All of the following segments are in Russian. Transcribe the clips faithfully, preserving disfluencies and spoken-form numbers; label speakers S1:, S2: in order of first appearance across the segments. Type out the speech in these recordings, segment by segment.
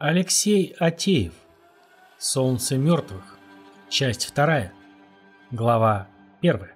S1: Алексей Атеев. Солнце мертвых. Часть вторая. Глава первая.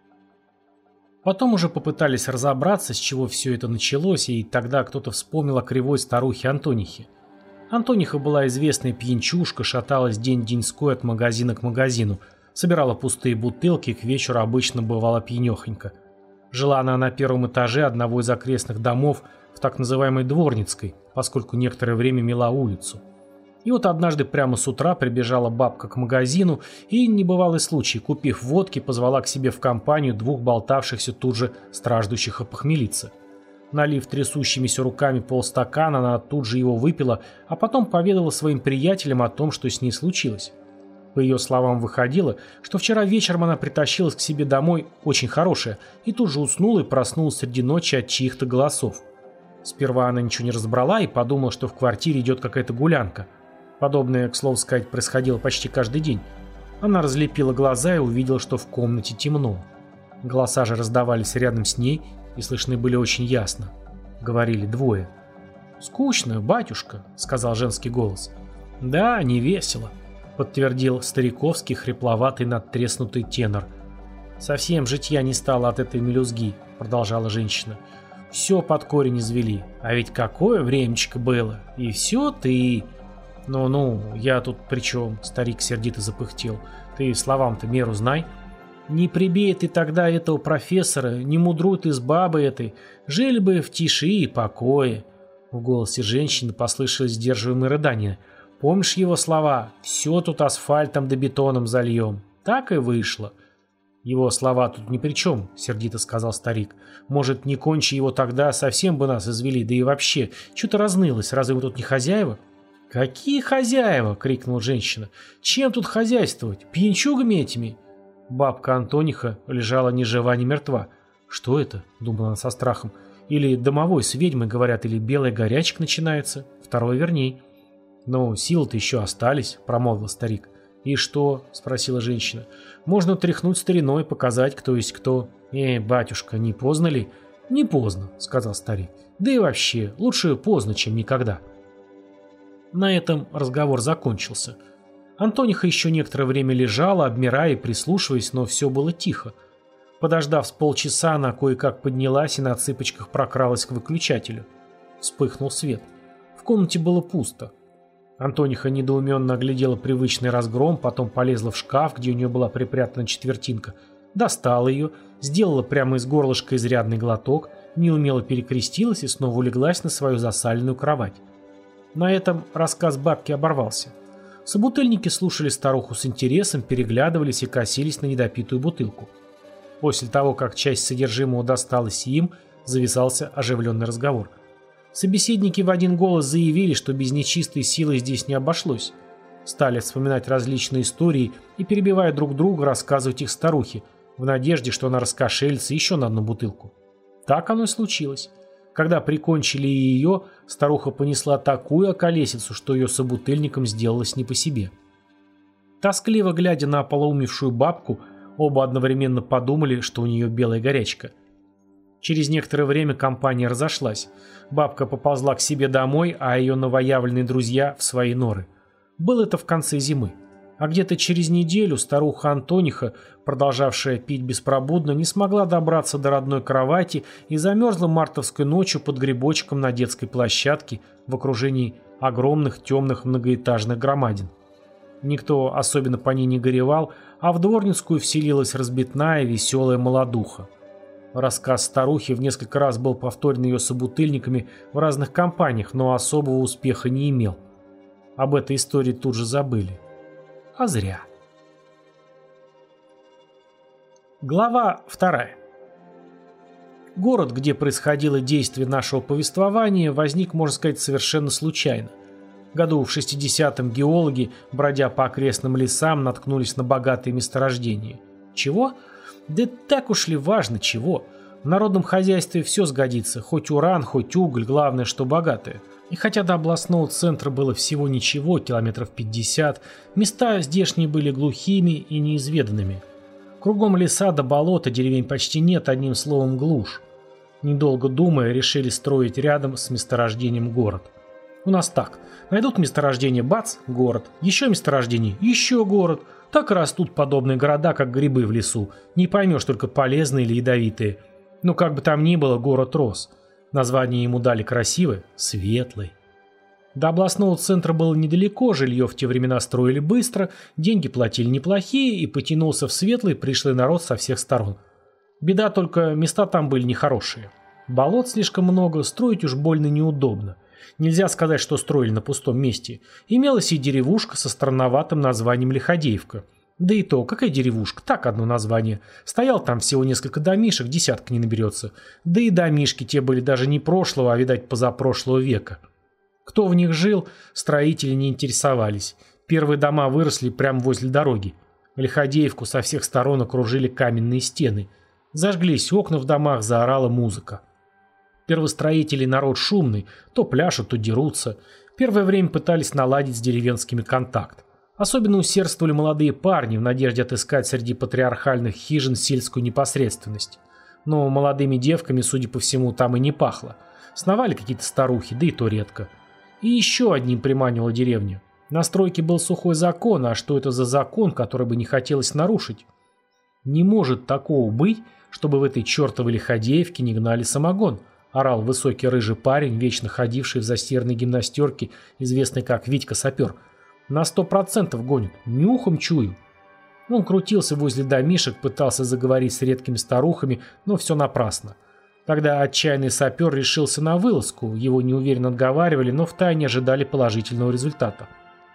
S1: Потом уже попытались разобраться, с чего все это началось, и тогда кто-то вспомнил о кривой старухе Антонихе. Антониха была известная пьянчушка, шаталась день-деньской от магазина к магазину, собирала пустые бутылки и к вечеру обычно бывала пьянехонька. Жила она на первом этаже одного из окрестных домов в так называемой Дворницкой, поскольку некоторое время мела улицу. И вот однажды прямо с утра прибежала бабка к магазину и, небывалый случай, купив водки, позвала к себе в компанию двух болтавшихся тут же страждущих опохмелиться. Налив трясущимися руками полстакана, она тут же его выпила, а потом поведала своим приятелям о том, что с ней случилось. По ее словам, выходило, что вчера вечером она притащилась к себе домой очень хорошая и тут же уснула и проснулась среди ночи от чьих-то голосов. Сперва она ничего не разобрала и подумала, что в квартире идет какая-то гулянка. Подобное, к слову сказать, происходило почти каждый день. Она разлепила глаза и увидела, что в комнате темно. Голоса же раздавались рядом с ней и слышны были очень ясно. Говорили двое. «Скучно, батюшка», — сказал женский голос. «Да, не весело», — подтвердил стариковский хрипловатый надтреснутый тенор. «Совсем житья не стало от этой мелюзги», — продолжала женщина. «Все под корень извели. А ведь какое времечко было. И все ты...» «Ну-ну, я тут при чем?» — старик сердито запыхтел. «Ты словам-то меру знай. Не прибей ты тогда этого профессора, не мудруй ты с бабой этой. Жили бы в тиши и покое». В голосе женщины послышалось сдерживаемое рыдание. «Помнишь его слова? Все тут асфальтом да бетоном зальем». Так и вышло. «Его слова тут ни при чем», — сердито сказал старик. «Может, не кончи его тогда, совсем бы нас извели, да и вообще, что-то разнылось, разве мы тут не хозяева?» «Какие хозяева?» — крикнула женщина. «Чем тут хозяйствовать? Пьянчугами этими?» Бабка Антониха лежала ни жива, ни мертва. «Что это?» — думала она со страхом. «Или домовой с ведьмой, говорят, или белая горячка начинается. Второе верней». «Но силы-то еще остались», — промолвил старик. «И что?» — спросила женщина. «Можно тряхнуть стариной, показать, кто есть кто». «Эй, батюшка, не поздно ли?» «Не поздно», — сказал старик. «Да и вообще, лучше поздно, чем никогда». На этом разговор закончился. Антониха еще некоторое время лежала, обмирая и прислушиваясь, но все было тихо. Подождав с полчаса, она кое-как поднялась и на цыпочках прокралась к выключателю. Вспыхнул свет. В комнате было пусто. Антониха недоуменно оглядела привычный разгром, потом полезла в шкаф, где у нее была припрятана четвертинка, достала ее, сделала прямо из горлышка изрядный глоток, неумело перекрестилась и снова улеглась на свою засаленную кровать. На этом рассказ бабки оборвался. Собутыльники слушали старуху с интересом, переглядывались и косились на недопитую бутылку. После того, как часть содержимого досталась им, завязался оживленный разговор. Собеседники в один голос заявили, что без нечистой силы здесь не обошлось. Стали вспоминать различные истории и, перебивая друг друга, рассказывать их старухе, в надежде, что она раскошелится еще на одну бутылку. Так оно и случилось. Когда прикончили ее, старуха понесла такую околесицу, что ее собутыльникам сделалось не по себе. Тоскливо глядя на ополоумевшую бабку, оба одновременно подумали, что у нее белая горячка. Через некоторое время компания разошлась. Бабка поползла к себе домой, а ее новоявленные друзья в свои норы. Было это в конце зимы. А где-то через неделю старуха Антониха, продолжавшая пить беспробудно, не смогла добраться до родной кровати и замерзла мартовской ночью под грибочком на детской площадке в окружении огромных темных многоэтажных громадин. Никто особенно по ней не горевал, а в Дворницкую вселилась разбитная веселая молодуха. Рассказ старухи в несколько раз был повторен ее собутыльниками в разных компаниях, но особого успеха не имел. Об этой истории тут же забыли. А зря. Глава вторая. Город, где происходило действие нашего повествования, возник, можно сказать, совершенно случайно. Году в шестидесятом геологи, бродя по окрестным лесам, наткнулись на богатые месторождения. Чего? Да так уж ли важно, чего? В народном хозяйстве все сгодится, хоть уран, хоть уголь, главное, что богатое. И хотя до областного центра было всего ничего, километров пятьдесят, места здешние были глухими и неизведанными. Кругом леса до болота, деревень почти нет, одним словом глушь. Недолго думая, решили строить рядом с месторождением город. У нас так. Найдут месторождение, бац, город. Еще месторождение, еще город. Так и растут подобные города, как грибы в лесу. Не поймешь, только полезные или ядовитые. Но как бы там ни было, город рос. Название ему дали красивое – Светлый. До областного центра было недалеко, жилье в те времена строили быстро, деньги платили неплохие, и потянулся в Светлый пришлый народ со всех сторон. Беда только, места там были нехорошие. Болот слишком много, строить уж больно неудобно. Нельзя сказать, что строили на пустом месте. Имелась и деревушка со странноватым названием Лиходеевка. Да и то, какая деревушка, так одно название. Стоял там всего несколько домишек, десятка не наберется. Да и домишки те были даже не прошлого, а, видать, позапрошлого века. Кто в них жил, строители не интересовались. Первые дома выросли прямо возле дороги. Лиходеевку со всех сторон окружили каменные стены. Зажглись окна в домах, заорала музыка. Первостроители народ шумный, то пляшут, то дерутся. Первое время пытались наладить с деревенскими контакт. Особенно усердствовали молодые парни в надежде отыскать среди патриархальных хижин сельскую непосредственность. Но молодыми девками, судя по всему, там и не пахло. Сновали какие-то старухи, да и то редко. И еще одним приманила деревню. На стройке был сухой закон, а что это за закон, который бы не хотелось нарушить? Не может такого быть, чтобы в этой чертовой Лиходеевке не гнали самогон, орал высокий рыжий парень, вечно ходивший в застиранной гимнастерке, известный как Витька Сапер. На сто процентов гонит, нюхом чую. Он крутился возле домишек, пытался заговорить с редкими старухами, но все напрасно. Тогда отчаянный сапер решился на вылазку, его неуверенно отговаривали, но втайне ожидали положительного результата.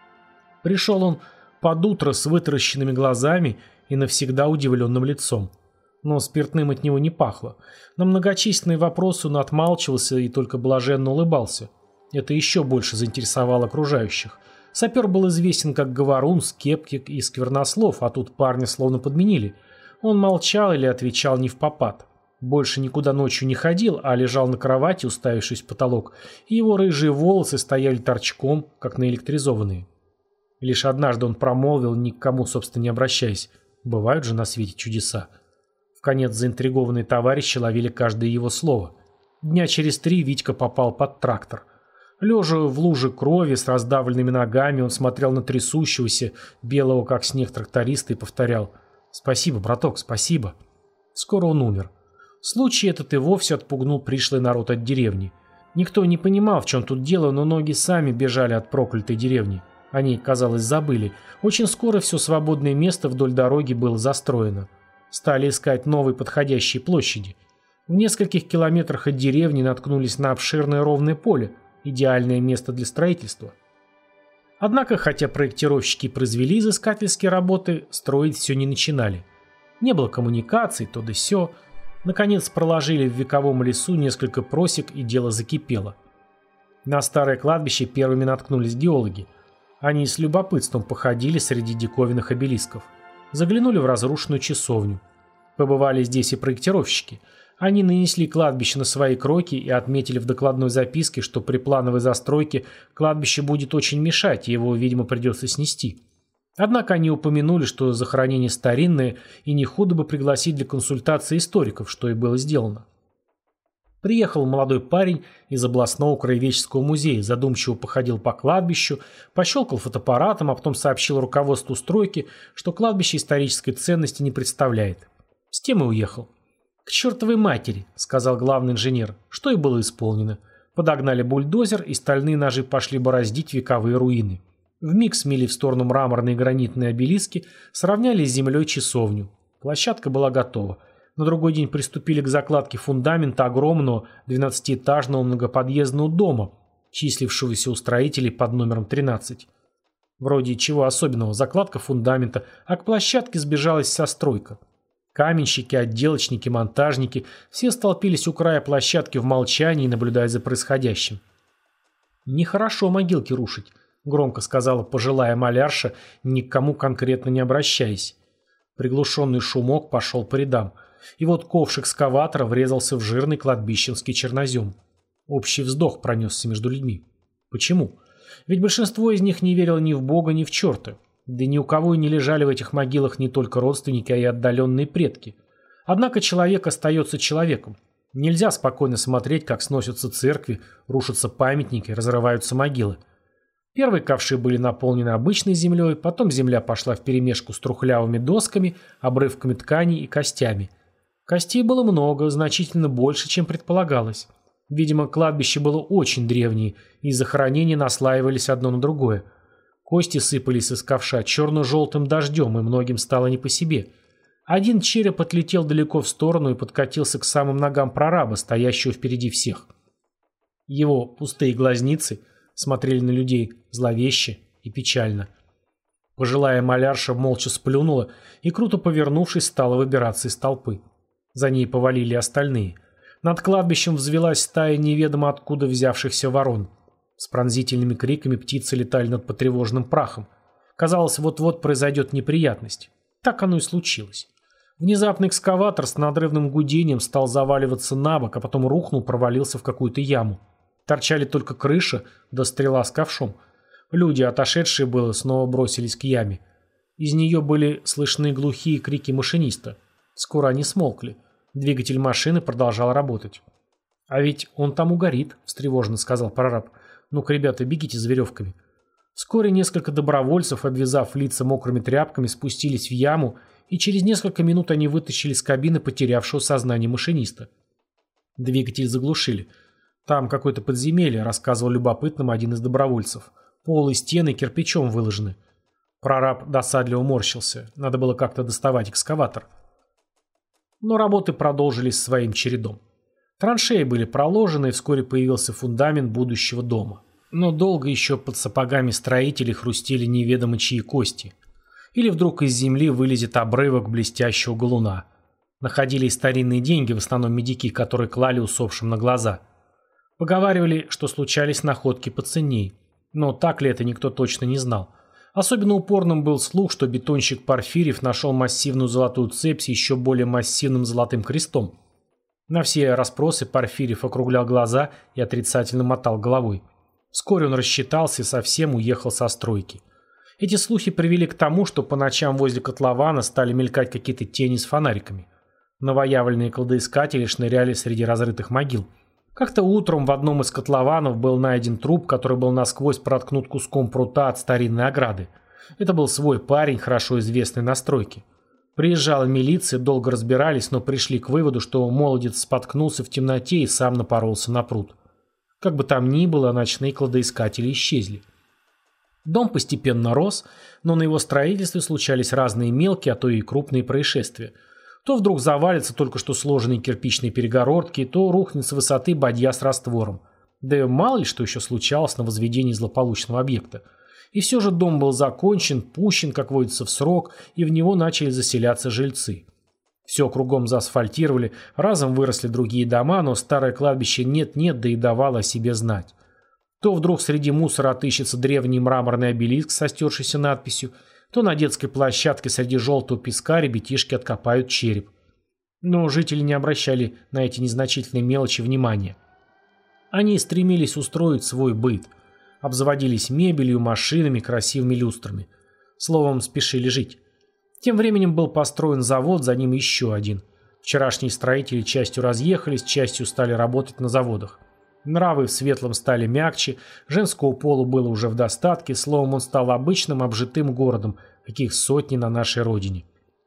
S1: Пришел он под утро с вытаращенными глазами и навсегда удивленным лицом. Но спиртным от него не пахло. На многочисленные вопросы он отмалчивался и только блаженно улыбался. Это еще больше заинтересовало окружающих. Сапер был известен как говорун, скептик и сквернослов, а тут парня словно подменили. Он молчал или отвечал невпопад. Больше никуда ночью не ходил, а лежал на кровати, уставившись в потолок, и его рыжие волосы стояли торчком, как наэлектризованные. Лишь однажды он промолвил, ни к кому, собственно, не обращаясь: «Бывают же на свете чудеса». Вконец заинтригованные товарищи ловили каждое его слово. Дня через три Витька попал под трактор. Лежа в луже крови с раздавленными ногами, он смотрел на трясущегося, белого как снег тракториста и повторял: «Спасибо, браток, спасибо». Скоро он умер. Случай этот и вовсе отпугнул пришлый народ от деревни. Никто не понимал, в чем тут дело, но ноги сами бежали от проклятой деревни. Они, казалось, забыли. Очень скоро все свободное место вдоль дороги было застроено. Стали искать новые подходящие площади. В нескольких километрах от деревни наткнулись на обширное ровное поле, идеальное место для строительства. Однако, хотя проектировщики произвели изыскательские работы, строить все не начинали. Не было коммуникаций, то да сё. Наконец проложили в вековом лесу несколько просек, и дело закипело. На старое кладбище первыми наткнулись геологи. Они с любопытством походили среди диковинных обелисков. Заглянули в разрушенную часовню. Побывали здесь и проектировщики. Они нанесли кладбище на свои кроки и отметили в докладной записке, что при плановой застройке кладбище будет очень мешать, и его, видимо, придется снести. Однако они упомянули, что захоронение старинное, и не худо бы пригласить для консультации историков, что и было сделано. Приехал молодой парень из областного краеведческого музея, задумчиво походил по кладбищу, пощелкал фотоаппаратом, а потом сообщил руководству стройки, что кладбище исторической ценности не представляет. С тем и уехал. «К чертовой матери», — сказал главный инженер, что и было исполнено. Подогнали бульдозер, и стальные ножи пошли бороздить вековые руины. Вмиг смели в сторону мраморные и гранитные обелиски, сравняли с землей часовню. Площадка была готова. На другой день приступили к закладке фундамента огромного двенадцатиэтажного многоподъездного дома, числившегося у строителей под номером тринадцать. Вроде чего особенного, закладка фундамента, а к площадке сбежалась вся стройка. Каменщики, отделочники, монтажники – все столпились у края площадки в молчании, наблюдая за происходящим. «Нехорошо могилки рушить», — громко сказала пожилая малярша, ни к кому конкретно не обращаясь. Приглушенный шумок пошел по рядам. И вот ковш экскаватора врезался в жирный кладбищенский чернозем. Общий вздох пронесся между людьми. Почему? Ведь большинство из них не верило ни в Бога, ни в черта. Да ни у кого и не лежали в этих могилах не только родственники, а и отдаленные предки. Однако человек остается человеком. Нельзя спокойно смотреть, как сносятся церкви, рушатся памятники, разрываются могилы. Первые ковши были наполнены обычной землей, потом земля пошла вперемешку с трухлявыми досками, обрывками тканей и костями. Костей было много, значительно больше, чем предполагалось. Видимо, кладбище было очень древнее, и захоронения наслаивались одно на другое. Кости сыпались из ковша черно-желтым дождем, и многим стало не по себе. Один череп отлетел далеко в сторону и подкатился к самым ногам прораба, стоящего впереди всех. Его пустые глазницы смотрели на людей зловеще и печально. Пожилая малярша молча сплюнула и, круто повернувшись, стала выбираться из толпы. За ней повалили остальные. Над кладбищем взвелась стая неведомо откуда взявшихся ворон. С пронзительными криками птицы летали над потревоженным прахом. Казалось, вот-вот произойдет неприятность. Так оно и случилось. Внезапно экскаватор с надрывным гудением стал заваливаться на бок, а потом рухнул, провалился в какую-то яму. Торчали только крыша да стрела с ковшом. Люди, отошедшие было, снова бросились к яме. Из нее были слышны глухие крики машиниста. Скоро они смолкли. Двигатель машины продолжал работать. «А ведь он там угорит», — встревоженно сказал прораб. «Ну-ка, ребята, бегите за веревками». Вскоре несколько добровольцев, обвязав лица мокрыми тряпками, спустились в яму, и через несколько минут они вытащили из кабины потерявшего сознание машиниста. Двигатель заглушили. «Там какое-то подземелье», — рассказывал любопытным один из добровольцев. «Пол и стены кирпичом выложены». Прораб досадливо морщился. Надо было как-то доставать экскаватор. Но работы продолжились своим чередом. Траншеи были проложены, и вскоре появился фундамент будущего дома. Но долго еще под сапогами строителей хрустели неведомо чьи кости. Или вдруг из земли вылезет обрывок блестящего галуна. Находили и старинные деньги, в основном медики, которые клали усопшим на глаза. Поговаривали, что случались находки поценней. Но так ли это, никто точно не знал. Особенно упорным был слух, что бетонщик Порфирьев нашел массивную золотую цепь с еще более массивным золотым крестом. На все расспросы Порфирьев округлял глаза и отрицательно мотал головой. Вскоре он рассчитался и совсем уехал со стройки. Эти слухи привели к тому, что по ночам возле котлована стали мелькать какие-то тени с фонариками. Новоявленные кладоискатели шныряли среди разрытых могил. Как-то утром в одном из котлованов был найден труп, который был насквозь проткнут куском прута от старинной ограды. Это был свой парень, хорошо известный на стройке. Приезжала милиция, долго разбирались, но пришли к выводу, что молодец споткнулся в темноте и сам напоролся на пруд. Как бы там ни было, ночные кладоискатели исчезли. Дом постепенно рос, но на его строительстве случались разные мелкие, а то и крупные происшествия. То вдруг завалятся только что сложенные кирпичные перегородки, то рухнет с высоты бадья с раствором. Да и мало ли что еще случалось на возведении злополучного объекта. И все же дом был закончен, пущен, как водится, в срок, и в него начали заселяться жильцы. Все кругом заасфальтировали, разом выросли другие дома, но старое кладбище нет-нет, да и давало о себе знать. То вдруг среди мусора отыщется древний мраморный обелиск со стершейся надписью, то на детской площадке среди желтого песка ребятишки откопают череп. Но жители не обращали на эти незначительные мелочи внимания. Они стремились устроить свой быт. Обзаводились мебелью, машинами, красивыми люстрами. Словом, спешили жить. Тем временем был построен завод, за ним еще один. Вчерашние строители частью разъехались, частью стали работать на заводах. Нравы в Светлом стали мягче, женского пола было уже в достатке, словом, он стал обычным обжитым городом, каких сотни на нашей родине.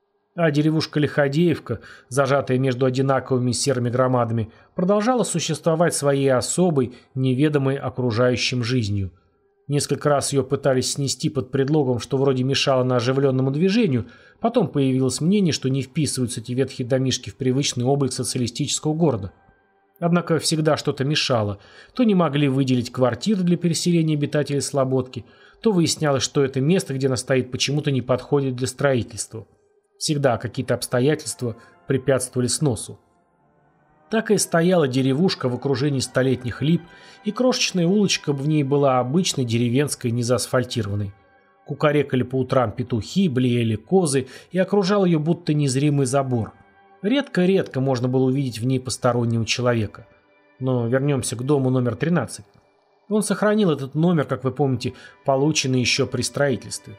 S1: А деревушка Лиходеевка, зажатая между одинаковыми серыми громадами, продолжала существовать своей особой, неведомой окружающим жизнью. Несколько раз ее пытались снести под предлогом, что вроде мешало на оживленному движению, потом появилось мнение, что не вписываются эти ветхие домишки в привычный облик социалистического города. Однако всегда что-то мешало. То не могли выделить квартиры для переселения обитателей Слободки, то выяснялось, что это место, где она стоит, почему-то не подходит для строительства. Всегда какие-то обстоятельства препятствовали сносу. Так и стояла деревушка в окружении столетних лип, и крошечная улочка в ней была обычной деревенской, незаасфальтированной. Кукарекали по утрам петухи, блеяли козы, и окружал ее будто незримый забор. Редко-редко можно было увидеть в ней постороннего человека. Но вернемся к дому номер тринадцать. Он сохранил этот номер, как вы помните, полученный еще при строительстве.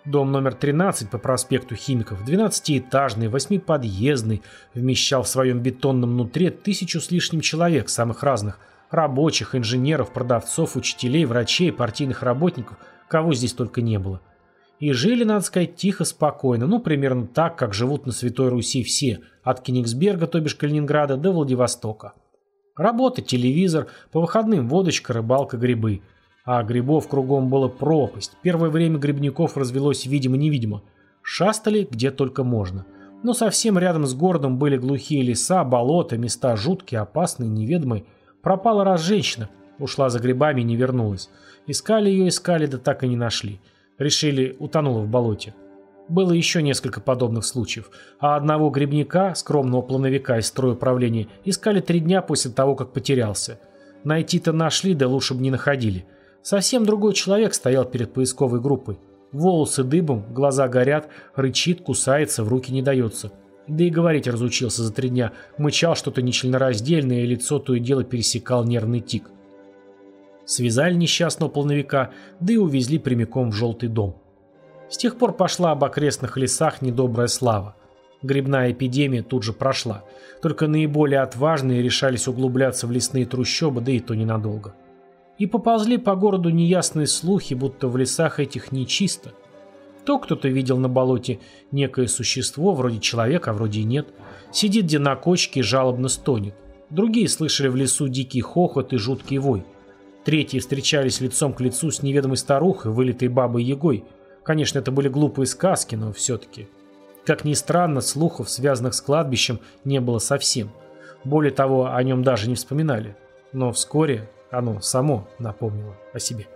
S1: Дом номер тринадцать по проспекту Химиков, двенадцатиэтажный, восьмиподъездный, вмещал в своем бетонном нутре тысячу с лишним человек, самых разных – рабочих, инженеров, продавцов, учителей, врачей, партийных работников, кого здесь только не было. И жили, надо сказать, тихо, спокойно, ну, примерно так, как живут на Святой Руси все, от Кенигсберга, то бишь Калининграда, до Владивостока. Работа, телевизор, по выходным водочка, рыбалка, грибы. А грибов кругом была пропасть. Первое время грибников развелось видимо-невидимо. Шастали где только можно. Но совсем рядом с городом были глухие леса, болота, места жуткие, опасные, неведомые. Пропала раз женщина. Ушла за грибами и не вернулась. Искали ее, искали, да так и не нашли. Решили, утонула в болоте. Было еще несколько подобных случаев. А одного грибника, скромного плановика из стройуправления, искали три дня после того, как потерялся. Найти-то нашли, да лучше бы не находили. Совсем другой человек стоял перед поисковой группой. Волосы дыбом, глаза горят, рычит, кусается, в руки не дается. Да и говорить разучился за три дня. Мычал что-то нечленораздельное, и лицо то и дело пересекал нервный тик. Связали несчастного плановика, да и увезли прямиком в желтый дом. С тех пор пошла об окрестных лесах недобрая слава. Грибная эпидемия тут же прошла. Только наиболее отважные решались углубляться в лесные трущобы, да и то ненадолго. И поползли по городу неясные слухи, будто в лесах этих нечисто. То кто-то видел на болоте некое существо, вроде человека, а вроде и нет. Сидит где на кочке и жалобно стонет. Другие слышали в лесу дикий хохот и жуткий вой. Третьи встречались лицом к лицу с неведомой старухой, вылитой бабой-ягой. Конечно, это были глупые сказки, но все-таки. Как ни странно, слухов, связанных с кладбищем, не было совсем. Более того, о нем даже не вспоминали. Но вскоре оно само напомнило о себе.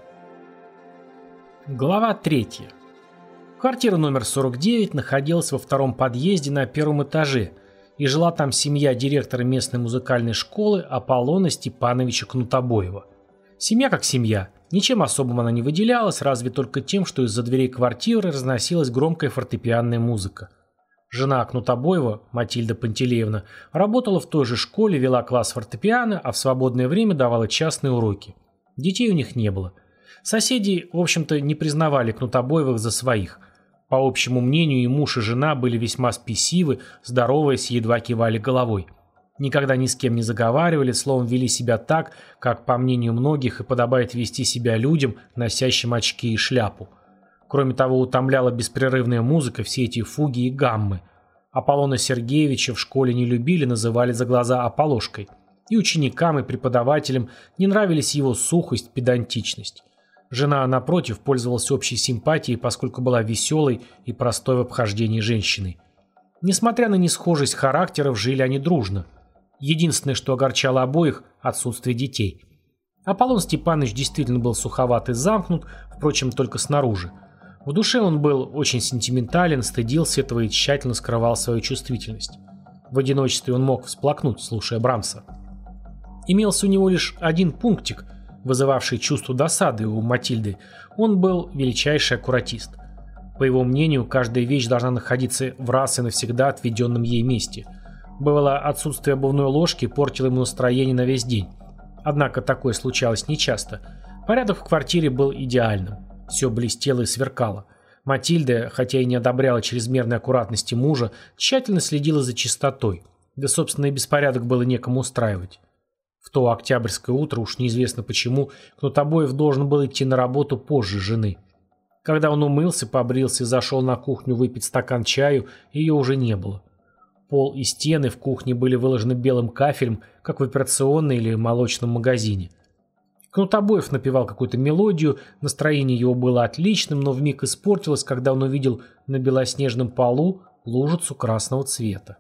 S1: Глава третья. Квартира номер сорок девять находилась во втором подъезде на первом этаже, и жила там семья директора местной музыкальной школы Аполлона Степановича Кнутобоева. Семья как семья. Ничем особым она не выделялась, разве только тем, что из-за дверей квартиры разносилась громкая фортепианная музыка. Жена Кнутобоева, Матильда Пантелеевна, работала в той же школе, вела класс фортепиано, а в свободное время давала частные уроки. Детей у них не было. Соседи, в общем-то, не признавали Кнутобоевых за своих. По общему мнению, и муж, и жена были весьма спесивы, здороваясь, едва кивали головой. Никогда ни с кем не заговаривали, словом, вели себя так, как, по мнению многих, и подобает вести себя людям, носящим очки и шляпу. Кроме того, утомляла беспрерывная музыка, все эти фуги и гаммы. Аполлона Сергеевича в школе не любили, называли за глаза Аполошкой. И ученикам, и преподавателям не нравились его сухость, педантичность. Жена, напротив, пользовалась общей симпатией, поскольку была веселой и простой в обхождении женщиной. Несмотря на несхожесть характеров, жили они дружно. Единственное, что огорчало обоих – отсутствие детей. Аполлон Степанович действительно был суховат и замкнут, впрочем, только снаружи. В душе он был очень сентиментален, стыдился этого и тщательно скрывал свою чувствительность. В одиночестве он мог всплакнуть, слушая Брамса. Имелся у него лишь один пунктик, вызывавший чувство досады у Матильды. Он был величайший аккуратист. По его мнению, каждая вещь должна находиться в раз и навсегда отведенном ей месте. Бывало, отсутствие обувной ложки портило ему настроение на весь день. Однако такое случалось нечасто. Порядок в квартире был идеальным. Все блестело и сверкало. Матильда, хотя и не одобряла чрезмерной аккуратности мужа, тщательно следила за чистотой. Да, собственно, и беспорядок было некому устраивать. В то октябрьское утро, уж неизвестно почему, Кнутобоев должен был идти на работу позже жены. Когда он умылся, побрился и зашел на кухню выпить стакан чаю, ее уже не было. Пол и стены в кухне были выложены белым кафелем, как в операционной или молочном магазине. Кнутобоев напевал какую-то мелодию, настроение его было отличным, но вмиг испортилось, когда он увидел на белоснежном полу лужицу красного цвета.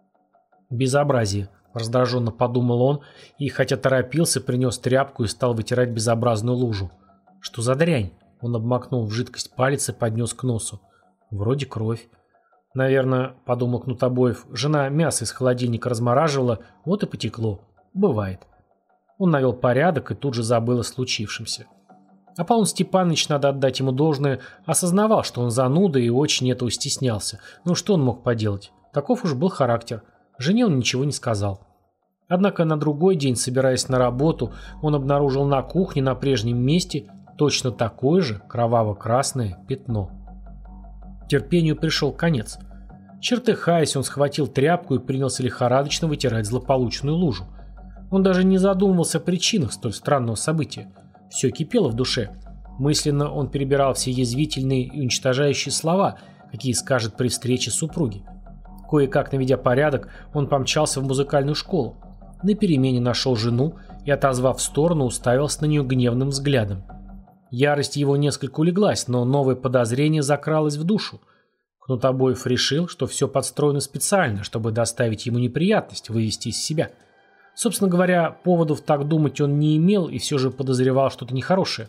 S1: «Безобразие», — раздраженно подумал он, и, хотя торопился, принес тряпку и стал вытирать безобразную лужу. «Что за дрянь?» — он обмакнул в жидкость палец и поднес к носу. «Вроде кровь». «Наверное, — подумал Кнутобоев, — жена мясо из холодильника размораживала, вот и потекло. Бывает». Он навел порядок и тут же забыл о случившемся. Аполлон Степанович, надо отдать ему должное, осознавал, что он зануда и очень этого стеснялся. Ну что он мог поделать? Таков уж был характер. Жене он ничего не сказал. Однако на другой день, собираясь на работу, он обнаружил на кухне на прежнем месте точно такое же кроваво-красное пятно. Терпению пришел конец. Чертыхаясь, он схватил тряпку и принялся лихорадочно вытирать злополучную лужу. Он даже не задумывался о причинах столь странного события. Все кипело в душе. Мысленно он перебирал все язвительные и уничтожающие слова, какие скажет при встрече супруги. Кое-как наведя порядок, он помчался в музыкальную школу. На перемене нашел жену и, отозвав в сторону, уставился на нее гневным взглядом. Ярость его несколько улеглась, но новое подозрение закралось в душу. Кнутобоев решил, что все подстроено специально, чтобы доставить ему неприятность, вывести из себя. Собственно говоря, поводов так думать он не имел и все же подозревал что-то нехорошее.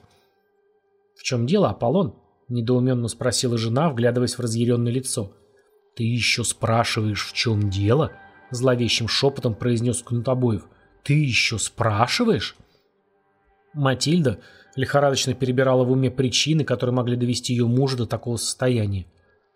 S1: «В чем дело, Аполлон?» – недоуменно спросила жена, вглядываясь в разъяренное лицо. «Ты еще спрашиваешь, в чем дело?» – зловещим шепотом произнес Кнутобоев. «Ты еще спрашиваешь?» Матильда лихорадочно перебирала в уме причины, которые могли довести ее мужа до такого состояния.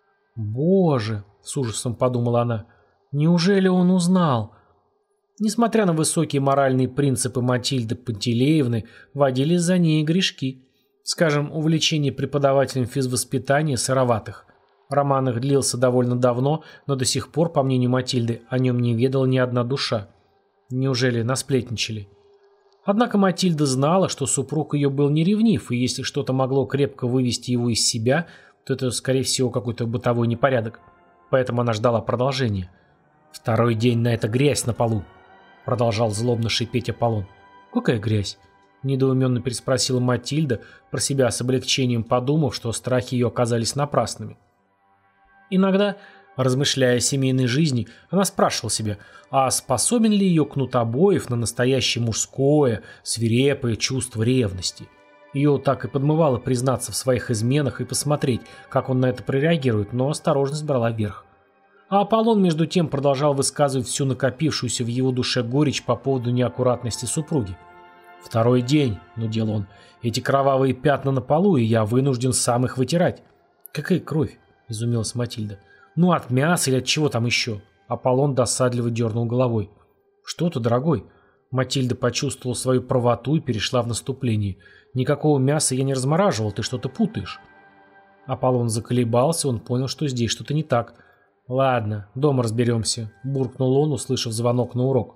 S1: «Боже!» – с ужасом подумала она. «Неужели он узнал?» Несмотря на высокие моральные принципы Матильды Пантелеевны, водились за ней грешки. Скажем, увлечение преподавателем физвоспитания сыроватых. Роман их длился довольно давно, но до сих пор, по мнению Матильды, о нем не ведала ни одна душа. Неужели насплетничали? Однако Матильда знала, что супруг ее был не ревнив, и если что-то могло крепко вывести его из себя, то это, скорее всего, какой-то бытовой непорядок. Поэтому она ждала продолжения. «Второй день на это грязь на полу», — продолжал злобно шипеть Аполлон. «Какая грязь?» — недоуменно переспросила Матильда, про себя с облегчением подумав, что страхи ее оказались напрасными. Иногда, размышляя о семейной жизни, она спрашивала себя, а способен ли ее Кнутобоев на настоящее мужское, свирепое чувство ревности. Ее так и подмывало признаться в своих изменах и посмотреть, как он на это прореагирует, но осторожность брала верх. А Аполлон, между тем, продолжал высказывать всю накопившуюся в его душе горечь по поводу неаккуратности супруги. «Второй день», — нудел он, — «эти кровавые пятна на полу, и я вынужден сам их вытирать». «Какая кровь?» — изумилась Матильда. «Ну, от мяса или от чего там еще?» Аполлон досадливо дернул головой. «Что ты, дорогой?» Матильда почувствовала свою правоту и перешла в наступление. «Никакого мяса я не размораживал, ты что-то путаешь». Аполлон заколебался, он понял, что здесь что-то не так. «Ладно, дома разберемся», — буркнул он, услышав звонок на урок.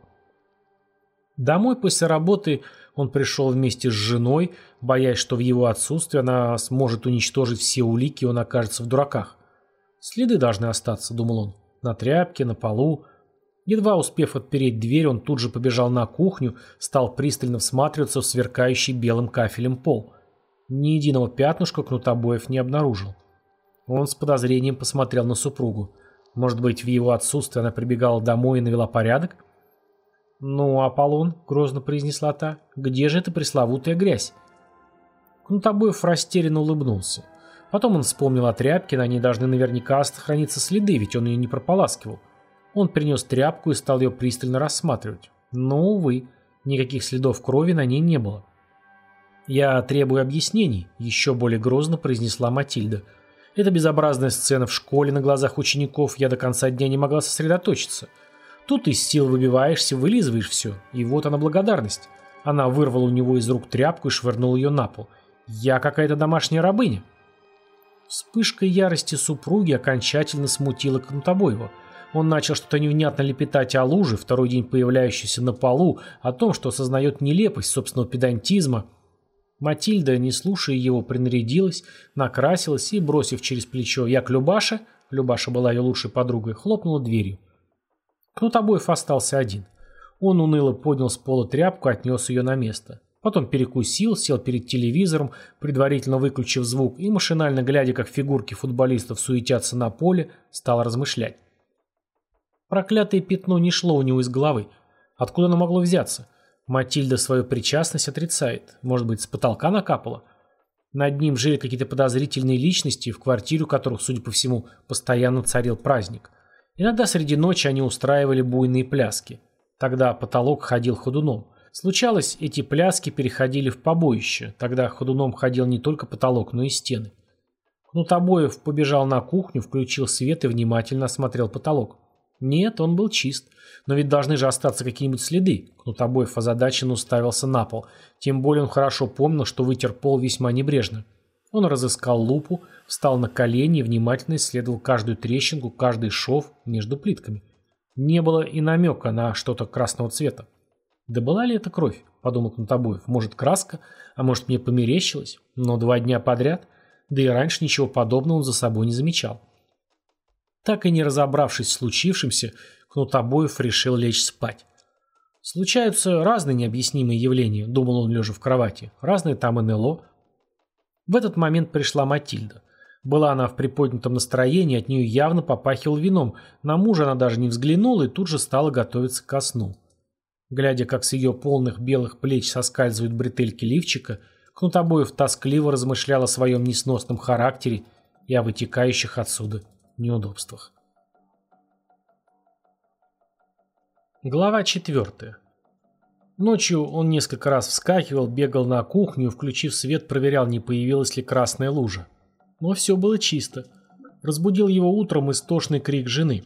S1: Домой после работы он пришел вместе с женой, боясь, что в его отсутствие она сможет уничтожить все улики, и он окажется в дураках. «Следы должны остаться», — думал он, — «на тряпке, на полу». Едва успев отпереть дверь, он тут же побежал на кухню, стал пристально всматриваться в сверкающий белым кафелем пол. Ни единого пятнышка Кнутобоев не обнаружил. Он с подозрением посмотрел на супругу. Может быть, в его отсутствие она прибегала домой и навела порядок? «Ну, Аполлон», — грозно произнесла та, — «где же эта пресловутая грязь?» Кнутобоев растерянно улыбнулся. Потом он вспомнил о тряпке, на ней должны наверняка сохраниться следы, ведь он ее не прополаскивал. Он принес тряпку и стал ее пристально рассматривать. Но, увы, никаких следов крови на ней не было. «Я требую объяснений», — еще более грозно произнесла Матильда. «Эта безобразная сцена в школе на глазах учеников, я до конца дня не могла сосредоточиться. Тут из сил выбиваешься, вылизываешь все, и вот она благодарность». Она вырвала у него из рук тряпку и швырнула ее на пол. «Я какая-то домашняя рабыня». Вспышка ярости супруги окончательно смутила Кнутобоева. Он начал что-то невнятно лепетать о луже, второй день появляющейся на полу, о том, что осознает нелепость собственного педантизма. Матильда, не слушая его, принарядилась, накрасилась и, бросив через плечо «Я к Любаше», Любаша была ее лучшей подругой, хлопнула дверью. Кнутобоев остался один. Он уныло поднял с пола тряпку, отнес ее на место. Потом перекусил, сел перед телевизором, предварительно выключив звук, и, машинально глядя, как фигурки футболистов суетятся на поле, стал размышлять. Проклятое пятно не шло у него из головы. Откуда оно могло взяться? Матильда свою причастность отрицает. Может быть, с потолка накапало? Над ним жили какие-то подозрительные личности, в квартиру которых, судя по всему, постоянно царил праздник. Иногда среди ночи они устраивали буйные пляски. Тогда потолок ходил ходуном. Случалось, эти пляски переходили в побоище. Тогда ходуном ходил не только потолок, но и стены. Кнутобоев побежал на кухню, включил свет и внимательно осмотрел потолок. Нет, он был чист. Но ведь должны же остаться какие-нибудь следы. Кнутобоев озадаченно уставился на пол. Тем более он хорошо помнил, что вытер пол весьма небрежно. Он разыскал лупу, встал на колени и внимательно исследовал каждую трещинку, каждый шов между плитками. Не было и намека на что-то красного цвета. «Да была ли это кровь?» – подумал Кнутобоев. «Может, краска, а может, мне померещилось? Но два дня подряд? Да и раньше ничего подобного он за собой не замечал». Так и не разобравшись в случившемся, Кнутобоев решил лечь спать. «Случаются разные необъяснимые явления», – думал он, лежа в кровати. «Разные там эн эл о». В этот момент пришла Матильда. Была она в приподнятом настроении, от нее явно попахивал вином. На мужа она даже не взглянула и тут же стала готовиться ко сну. Глядя, как с ее полных белых плеч соскальзывают бретельки лифчика, Кнутобоев тоскливо размышлял о своем несносном характере и о вытекающих отсюда неудобствах. Глава четвертая. Ночью он несколько раз вскакивал, бегал на кухню, включив свет, проверял, не появилась ли красная лужа. Но все было чисто. Разбудил его утром истошный крик жены.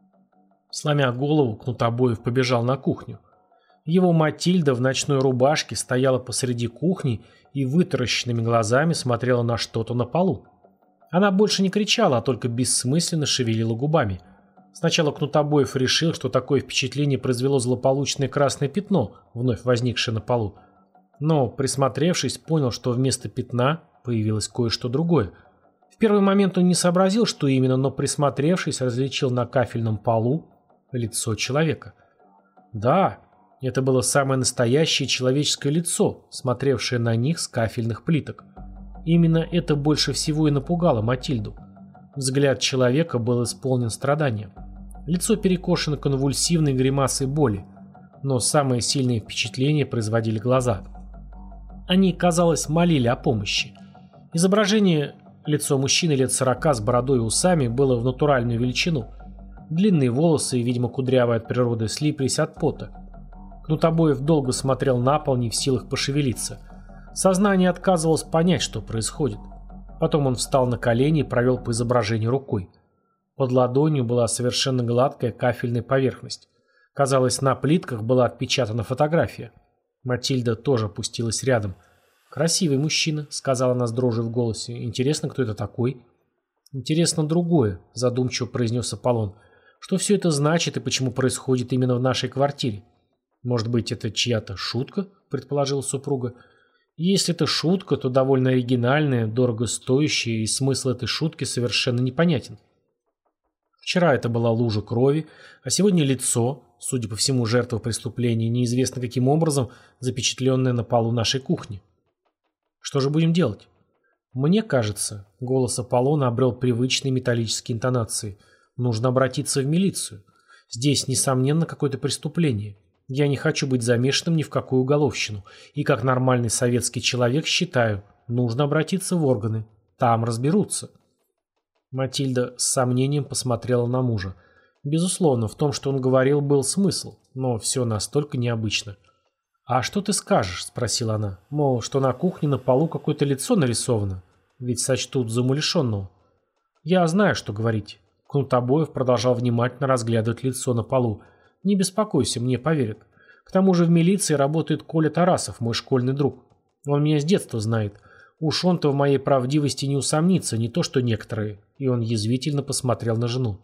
S1: Сломя голову, Кнутобоев побежал на кухню. Его Матильда в ночной рубашке стояла посреди кухни и вытаращенными глазами смотрела на что-то на полу. Она больше не кричала, а только бессмысленно шевелила губами. Сначала Кнутобоев решил, что такое впечатление произвело злополучное красное пятно, вновь возникшее на полу. Но, присмотревшись, понял, что вместо пятна появилось кое-что другое. В первый момент он не сообразил, что именно, но, присмотревшись, различил на кафельном полу лицо человека. Да, это было самое настоящее человеческое лицо, смотревшее на них с кафельных плиток. Именно это больше всего и напугало Матильду. Взгляд человека был исполнен страданием. Лицо перекошено конвульсивной гримасой боли, но самое сильное впечатление производили глаза. Они, казалось, молили о помощи. Изображение лицо мужчины лет сорока с бородой и усами было в натуральную величину. Длинные волосы, видимо, кудрявые от природы, слиплись от пота. Кнутобоев долго смотрел на пол, не в силах пошевелиться. Сознание отказывалось понять, что происходит. Потом он встал на колени и провел по изображению рукой. Под ладонью была совершенно гладкая кафельная поверхность. Казалось, на плитках была отпечатана фотография. Матильда тоже опустилась рядом. «Красивый мужчина», — сказала она с дрожью в голосе. «Интересно, кто это такой?» «Интересно другое», — задумчиво произнес Аполлон. «Что все это значит и почему происходит именно в нашей квартире?» «Может быть, это чья-то шутка?» — предположила супруга. «Если это шутка, то довольно оригинальная, дорого стоящая, и смысл этой шутки совершенно непонятен. Вчера это была лужа крови, а сегодня лицо, судя по всему, жертва преступления, неизвестно каким образом запечатленное на полу нашей кухни. Что же будем делать?» «Мне кажется», — голос Аполлона обрел привычные металлические интонации, «нужно обратиться в милицию. Здесь, несомненно, какое-то преступление. Я не хочу быть замешанным ни в какую уголовщину, и как нормальный советский человек считаю, нужно обратиться в органы. Там разберутся». Матильда с сомнением посмотрела на мужа. Безусловно, в том, что он говорил, был смысл, но все настолько необычно. «А что ты скажешь?» – спросила она. «Мол, что на кухне на полу какое-то лицо нарисовано? Ведь сочтут за умалишенного». «Я знаю, что говорить». Кнутобоев продолжал внимательно разглядывать лицо на полу. «Не беспокойся, мне поверят. К тому же в милиции работает Коля Тарасов, мой школьный друг. Он меня с детства знает. Уж он-то в моей правдивости не усомнится, не то что некоторые». И он язвительно посмотрел на жену.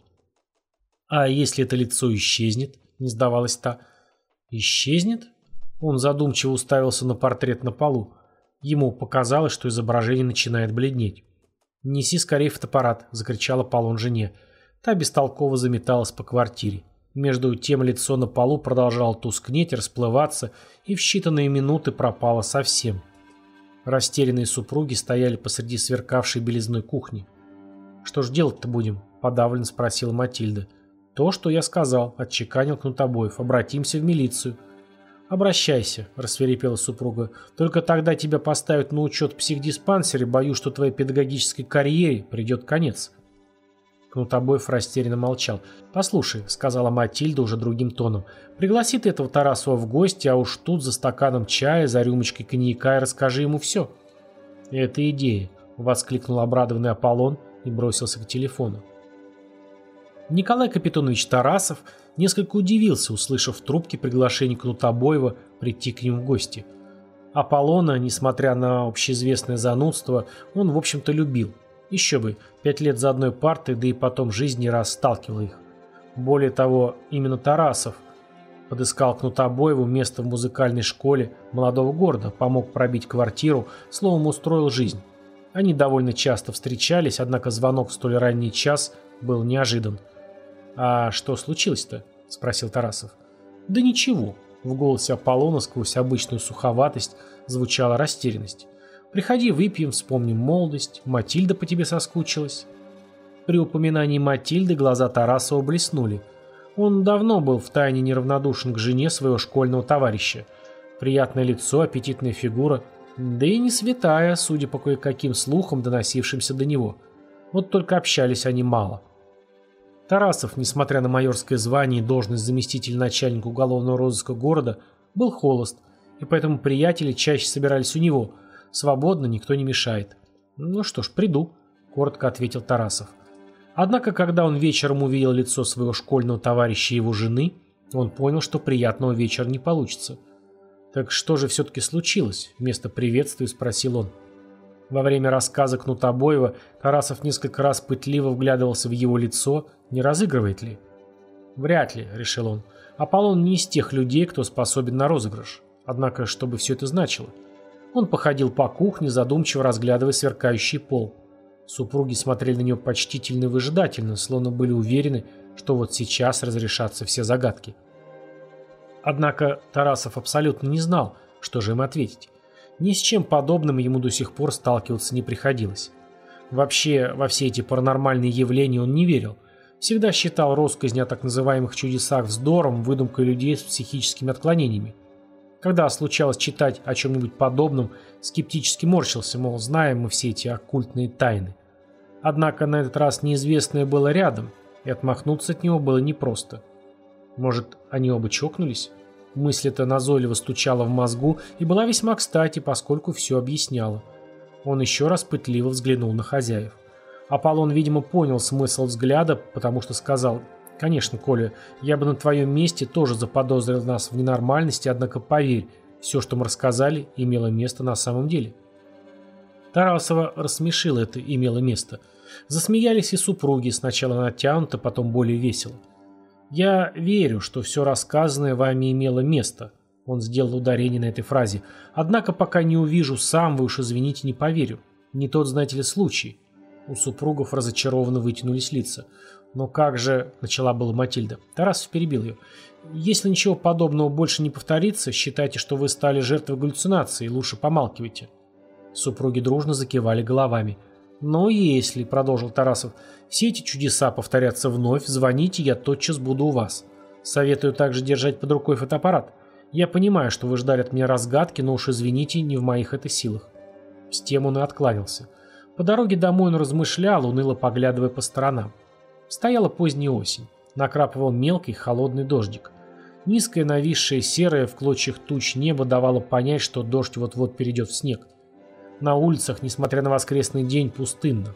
S1: «А если это лицо исчезнет?» – не сдавалась та. «Исчезнет?» Он задумчиво уставился на портрет на полу. Ему показалось, что изображение начинает бледнеть. «Неси скорее фотоаппарат», – закричал Аполлон жене. Та бестолково заметалась по квартире. Между тем лицо на полу продолжало тускнеть, расплываться, и в считанные минуты пропало совсем. Растерянные супруги стояли посреди сверкавшей белизной кухни. «Что ж делать-то будем?» – подавленно спросила Матильда. «То, что я сказал», – отчеканил Кнутобоев. «Обратимся в милицию». «Обращайся», – рассверепела супруга. «Только тогда тебя поставят на учет в психдиспансере, боюсь, что твоей педагогической карьере придет конец». Кнутобоев растерянно молчал. «Послушай», – сказала Матильда уже другим тоном, – «пригласи ты этого Тарасова в гости, а уж тут за стаканом чая, за рюмочкой коньяка и расскажи ему все». «Это идея», – воскликнул обрадованный Аполлон и бросился к телефону. Николай Капитонович Тарасов несколько удивился, услышав в трубке приглашение Кнутобоева прийти к ним в гости. Аполлона, несмотря на общеизвестное занудство, он, в общем-то, любил. Еще бы, пять лет за одной партой, да и потом жизнь не раз сталкивала их. Более того, именно Тарасов подыскал Кнутобоеву место в музыкальной школе молодого города, помог пробить квартиру, словом, устроил жизнь. Они довольно часто встречались, однако звонок в столь ранний час был неожидан. «А что случилось-то?» – спросил Тарасов. «Да ничего». В голосе Аполлона сквозь обычную суховатость звучала растерянность. «Приходи, выпьем, вспомним молодость. Матильда по тебе соскучилась». При упоминании Матильды глаза Тарасова блеснули. Он давно был втайне неравнодушен к жене своего школьного товарища. Приятное лицо, аппетитная фигура, да и не святая, судя по кое-каким слухам, доносившимся до него. Вот только общались они мало. Тарасов, несмотря на майорское звание и должность заместителя начальника уголовного розыска города, был холост, и поэтому приятели чаще собирались у него. Свободно, никто не мешает. «Ну что ж, приду», — коротко ответил Тарасов. Однако, когда он вечером увидел лицо своего школьного товарища и его жены, он понял, что приятного вечера не получится. «Так что же все-таки случилось?» — вместо приветствия спросил он. Во время рассказа Кнутобоева Тарасов несколько раз пытливо вглядывался в его лицо, не разыгрывает ли. «Вряд ли», — решил он. «Аполлон не из тех людей, кто способен на розыгрыш. Однако, что бы все это значило?» Он походил по кухне, задумчиво разглядывая сверкающий пол. Супруги смотрели на него почтительно и выжидательно, словно были уверены, что вот сейчас разрешатся все загадки. Однако Тарасов абсолютно не знал, что же им ответить. Ни с чем подобным ему до сих пор сталкиваться не приходилось. Вообще, во все эти паранормальные явления он не верил. Всегда считал россказни о так называемых чудесах вздором, выдумкой людей с психическими отклонениями. Когда случалось читать о чем-нибудь подобном, скептически морщился, мол, знаем мы все эти оккультные тайны. Однако на этот раз неизвестное было рядом, и отмахнуться от него было непросто. Может, они оба чокнулись? Мысль эта назойливо стучала в мозгу и была весьма кстати, поскольку все объясняла. Он еще раз пытливо взглянул на хозяев. Аполлон, видимо, понял смысл взгляда, потому что сказал: «Конечно, Коля, я бы на твоем месте тоже заподозрил нас в ненормальности, однако поверь, все, что мы рассказали, имело место на самом деле». Тарасова рассмешило это «имело место». Засмеялись и супруги, сначала натянуто, потом более весело. «Я верю, что все рассказанное вами имело место», — он сделал ударение на этой фразе. «Однако пока не увижу сам, вы уж извините, не поверю. Не тот, знаете ли, случай». У супругов разочарованно вытянулись лица. «Но как же...» — начала была Матильда. Тарасов перебил ее. «Если ничего подобного больше не повторится, считайте, что вы стали жертвой галлюцинации, и лучше помалкивайте». Супруги дружно закивали головами. «Но если, — продолжил Тарасов, — все эти чудеса повторятся вновь, звоните, я тотчас буду у вас. Советую также держать под рукой фотоаппарат. Я понимаю, что вы ждали от меня разгадки, но уж извините, не в моих это силах». С тем он и откланялся. По дороге домой он размышлял, уныло поглядывая по сторонам. Стояла поздняя осень. Накрапывал мелкий холодный дождик. Низкое нависшее серое в клочьях туч небо давало понять, что дождь вот-вот перейдет в снег. На улицах, несмотря на воскресный день, пустынно.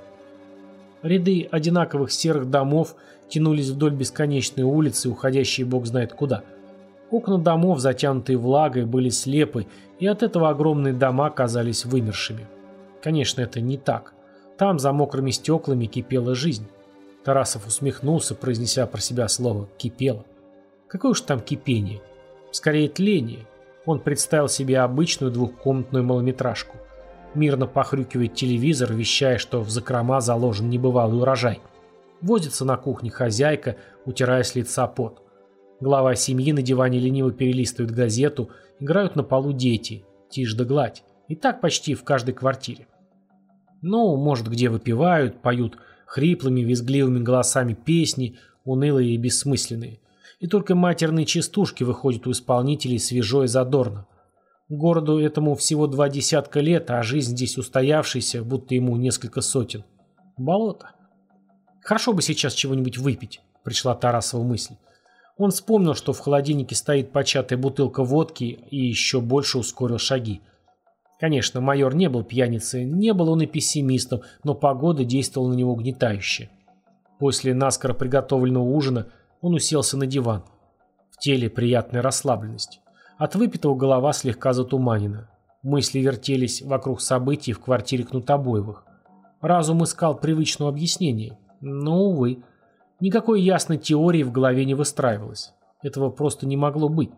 S1: Ряды одинаковых серых домов тянулись вдоль бесконечной улицы, уходящие бог знает куда. Окна домов, затянутые влагой, были слепы, и от этого огромные дома казались вымершими. Конечно, это не так. Там, за мокрыми стеклами, кипела жизнь. Тарасов усмехнулся, произнеся про себя слово «кипело». Какое уж там кипение? Скорее тление. Он представил себе обычную двухкомнатную малометражку. Мирно похрюкивает телевизор, вещая, что в закрома заложен небывалый урожай. Возится на кухне хозяйка, утирая с лица пот. Глава семьи на диване лениво перелистывает газету, играют на полу дети, тишь да гладь. И так почти в каждой квартире. Ну, может, где выпивают, поют хриплыми, визгливыми голосами песни, унылые и бессмысленные. И только матерные частушки выходят у исполнителей свежо и задорно. Городу этому всего два десятка лет, а жизнь здесь устоявшаяся, будто ему несколько сотен. Болото. Хорошо бы сейчас чего-нибудь выпить, пришла Тарасова мысль. Он вспомнил, что в холодильнике стоит початая бутылка водки, и еще больше ускорил шаги. Конечно, майор не был пьяницей, не был он и пессимистом, но погода действовала на него угнетающе. После наскоро приготовленного ужина он уселся на диван. В теле приятная расслабленность. От выпитого голова слегка затуманена. Мысли вертелись вокруг событий в квартире Кнутобоевых. Разум искал привычного объяснения, но, увы, никакой ясной теории в голове не выстраивалось. Этого просто не могло быть.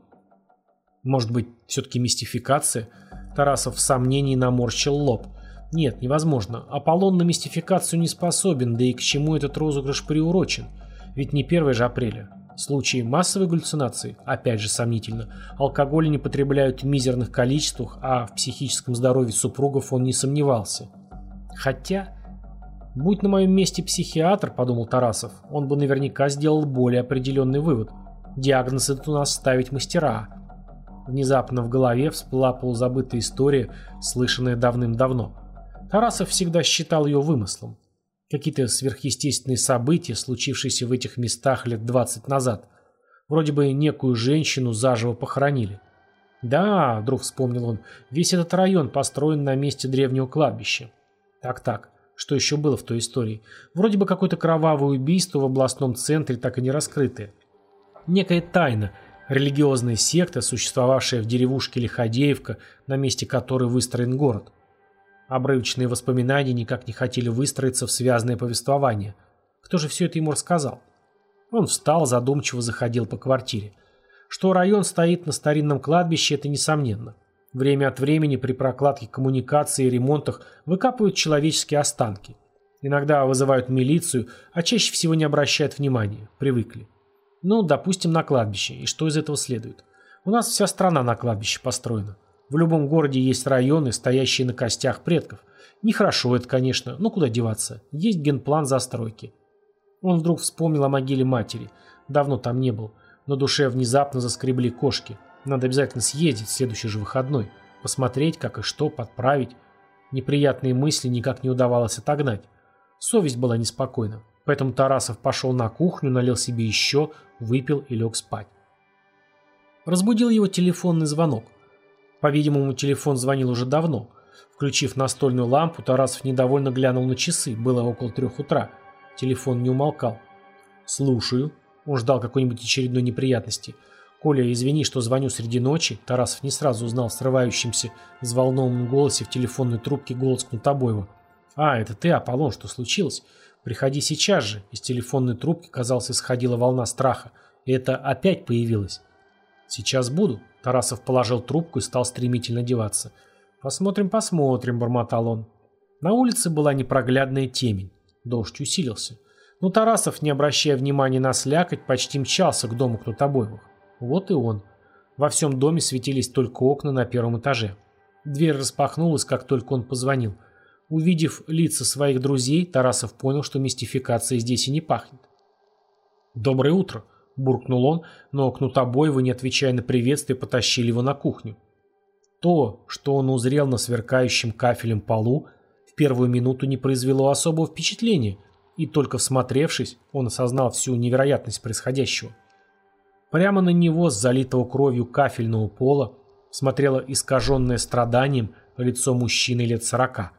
S1: Может быть, все-таки мистификация? Тарасов в сомнении наморщил лоб. Нет, невозможно. Аполлон на мистификацию не способен, да и к чему этот розыгрыш приурочен? Ведь не первое же апреля. В случае массовой галлюцинации, опять же сомнительно, алкоголь не потребляют в мизерных количествах, а в психическом здоровье супругов он не сомневался. Хотя, будь на моем месте психиатр, подумал Тарасов, он бы наверняка сделал более определенный вывод. Диагноз этот у нас ставить мастера. Внезапно в голове всплыла полузабытая история, слышанная давным-давно. Тарасов всегда считал ее вымыслом. Какие-то сверхъестественные события, случившиеся в этих местах лет двадцать назад. Вроде бы некую женщину заживо похоронили. Да, вдруг вспомнил он, весь этот район построен на месте древнего кладбища. Так-так, что еще было в той истории? Вроде бы какое-то кровавое убийство в областном центре, так и не раскрытое. Некая тайна, религиозная секта, существовавшая в деревушке Лиходеевка, на месте которой выстроен город. Обрывочные воспоминания никак не хотели выстроиться в связанное повествование. Кто же все это ему рассказал? Он встал, задумчиво заходил по квартире. Что район стоит на старинном кладбище, это несомненно. Время от времени при прокладке коммуникаций и ремонтах выкапывают человеческие останки. Иногда вызывают милицию, а чаще всего не обращают внимания. Привыкли. Ну, допустим, на кладбище. И что из этого следует? У нас вся страна на кладбище построена. В любом городе есть районы, стоящие на костях предков. Нехорошо это, конечно, но куда деваться? Есть генплан застройки. Он вдруг вспомнил о могиле матери. Давно там не был. На душе внезапно заскребли кошки. Надо обязательно съездить в следующий же выходной. Посмотреть, как и что, подправить. Неприятные мысли никак не удавалось отогнать. Совесть была неспокойна. Поэтому Тарасов пошел на кухню, налил себе еще, выпил и лег спать. Разбудил его телефонный звонок. По-видимому, телефон звонил уже давно. Включив настольную лампу, Тарасов недовольно глянул на часы. Было около трех утра. Телефон не умолкал. «Слушаю». Он ждал какой-нибудь очередной неприятности. «Коля, извини, что звоню среди ночи». Тарасов не сразу узнал в срывающемся, взволнованном голосе в телефонной трубке голос Кнутобоева. «А, это ты, Аполлон, что случилось? Приходи сейчас же». Из телефонной трубки, казалось, исходила волна страха. И это опять появилось. «Сейчас буду». Тарасов положил трубку и стал стремительно одеваться. «Посмотрим, посмотрим», — бормотал он. На улице была непроглядная темень. Дождь усилился. Но Тарасов, не обращая внимания на слякоть, почти мчался к дому Кнутобоевых. Вот и он. Во всем доме светились только окна на первом этаже. Дверь распахнулась, как только он позвонил. Увидев лица своих друзей, Тарасов понял, что мистификация здесь и не пахнет. «Доброе утро», — буркнул он, но Кнутобоевы, не отвечая на приветствие, потащили его на кухню. То, что он узрел на сверкающем кафелем полу, в первую минуту не произвело особого впечатления, и только всмотревшись, он осознал всю невероятность происходящего. Прямо на него, с залитого кровью кафельного пола, смотрело искаженное страданием лицо мужчины лет сорока.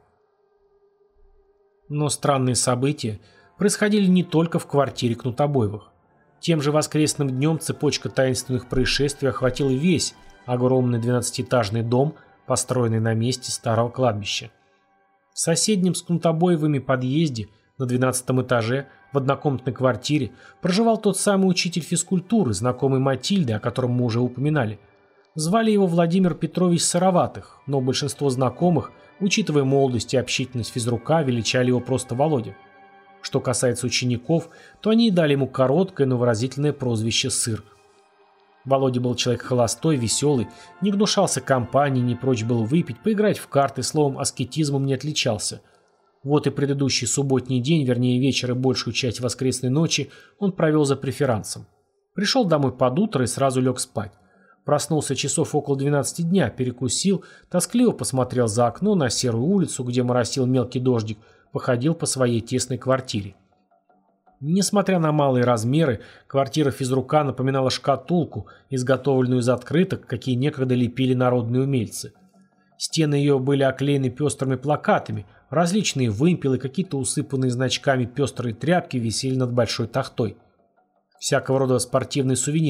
S1: Но странные события происходили не только в квартире Кнутобоевых. Тем же воскресным днем цепочка таинственных происшествий охватила весь огромный двенадцатиэтажный дом, построенный на месте старого кладбища. В соседнем с Кнутобоевыми подъезде на двенадцатом этаже в однокомнатной квартире проживал тот самый учитель физкультуры, знакомый Матильды, о котором мы уже упоминали. Звали его Владимир Петрович Сыроватых, но большинство знакомых, учитывая молодость и общительность физрука, величали его просто Володя. Что касается учеников, то они дали ему короткое, но выразительное прозвище «Сыр». Володя был человек холостой, веселый, не гнушался компанией, не прочь был выпить, поиграть в карты, словом, аскетизмом не отличался. Вот и предыдущий субботний день, вернее вечер и большую часть воскресной ночи, он провел за преферансом. Пришел домой под утро и сразу лег спать. Проснулся часов около двенадцати дня, перекусил, тоскливо посмотрел за окно на серую улицу, где моросил мелкий дождик, походил по своей тесной квартире. Несмотря на малые размеры, квартира физрука напоминала шкатулку, изготовленную из открыток, какие некогда лепили народные умельцы. Стены ее были оклеены пестрыми плакатами, различные вымпелы, какие-то усыпанные значками пестрые тряпки висели над большой тахтой. Всякого рода спортивные сувениры,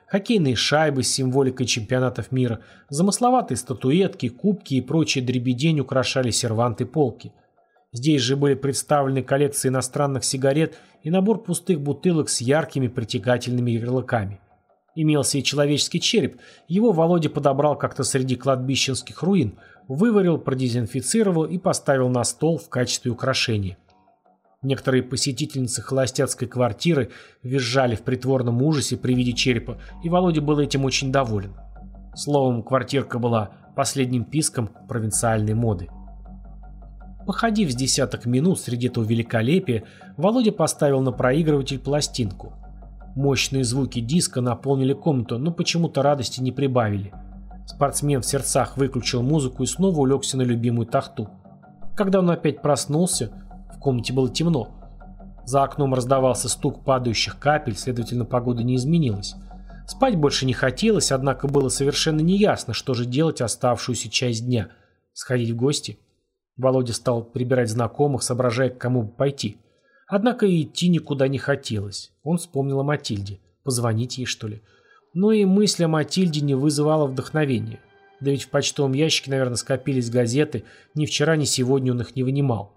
S1: хоккейные шайбы с символикой чемпионатов мира, замысловатые статуэтки, кубки и прочие дребедень украшали серванты полки. Здесь же были представлены коллекции иностранных сигарет и набор пустых бутылок с яркими притягательными ярлыками. Имелся и человеческий череп, его Володя подобрал как-то среди кладбищенских руин, выварил, продезинфицировал и поставил на стол в качестве украшения. Некоторые посетительницы холостяцкой квартиры визжали в притворном ужасе при виде черепа, и Володя был этим очень доволен. Словом, квартирка была последним писком провинциальной моды. Походив с десяток минут среди этого великолепия, Володя поставил на проигрыватель пластинку. Мощные звуки диска наполнили комнату, но почему-то радости не прибавили. Спортсмен в сердцах выключил музыку и снова улегся на любимую тахту. Когда он опять проснулся, в комнате было темно. За окном раздавался стук падающих капель, следовательно, погода не изменилась. Спать больше не хотелось, однако было совершенно неясно, что же делать оставшуюся часть дня. Сходить в гости? Володя стал прибирать знакомых, соображая, к кому бы пойти. Однако и идти никуда не хотелось. Он вспомнил о Матильде. Позвонить ей, что ли? Но и мысль о Матильде не вызывала вдохновения. Да ведь в почтовом ящике, наверное, скопились газеты. Ни вчера, ни сегодня он их не вынимал.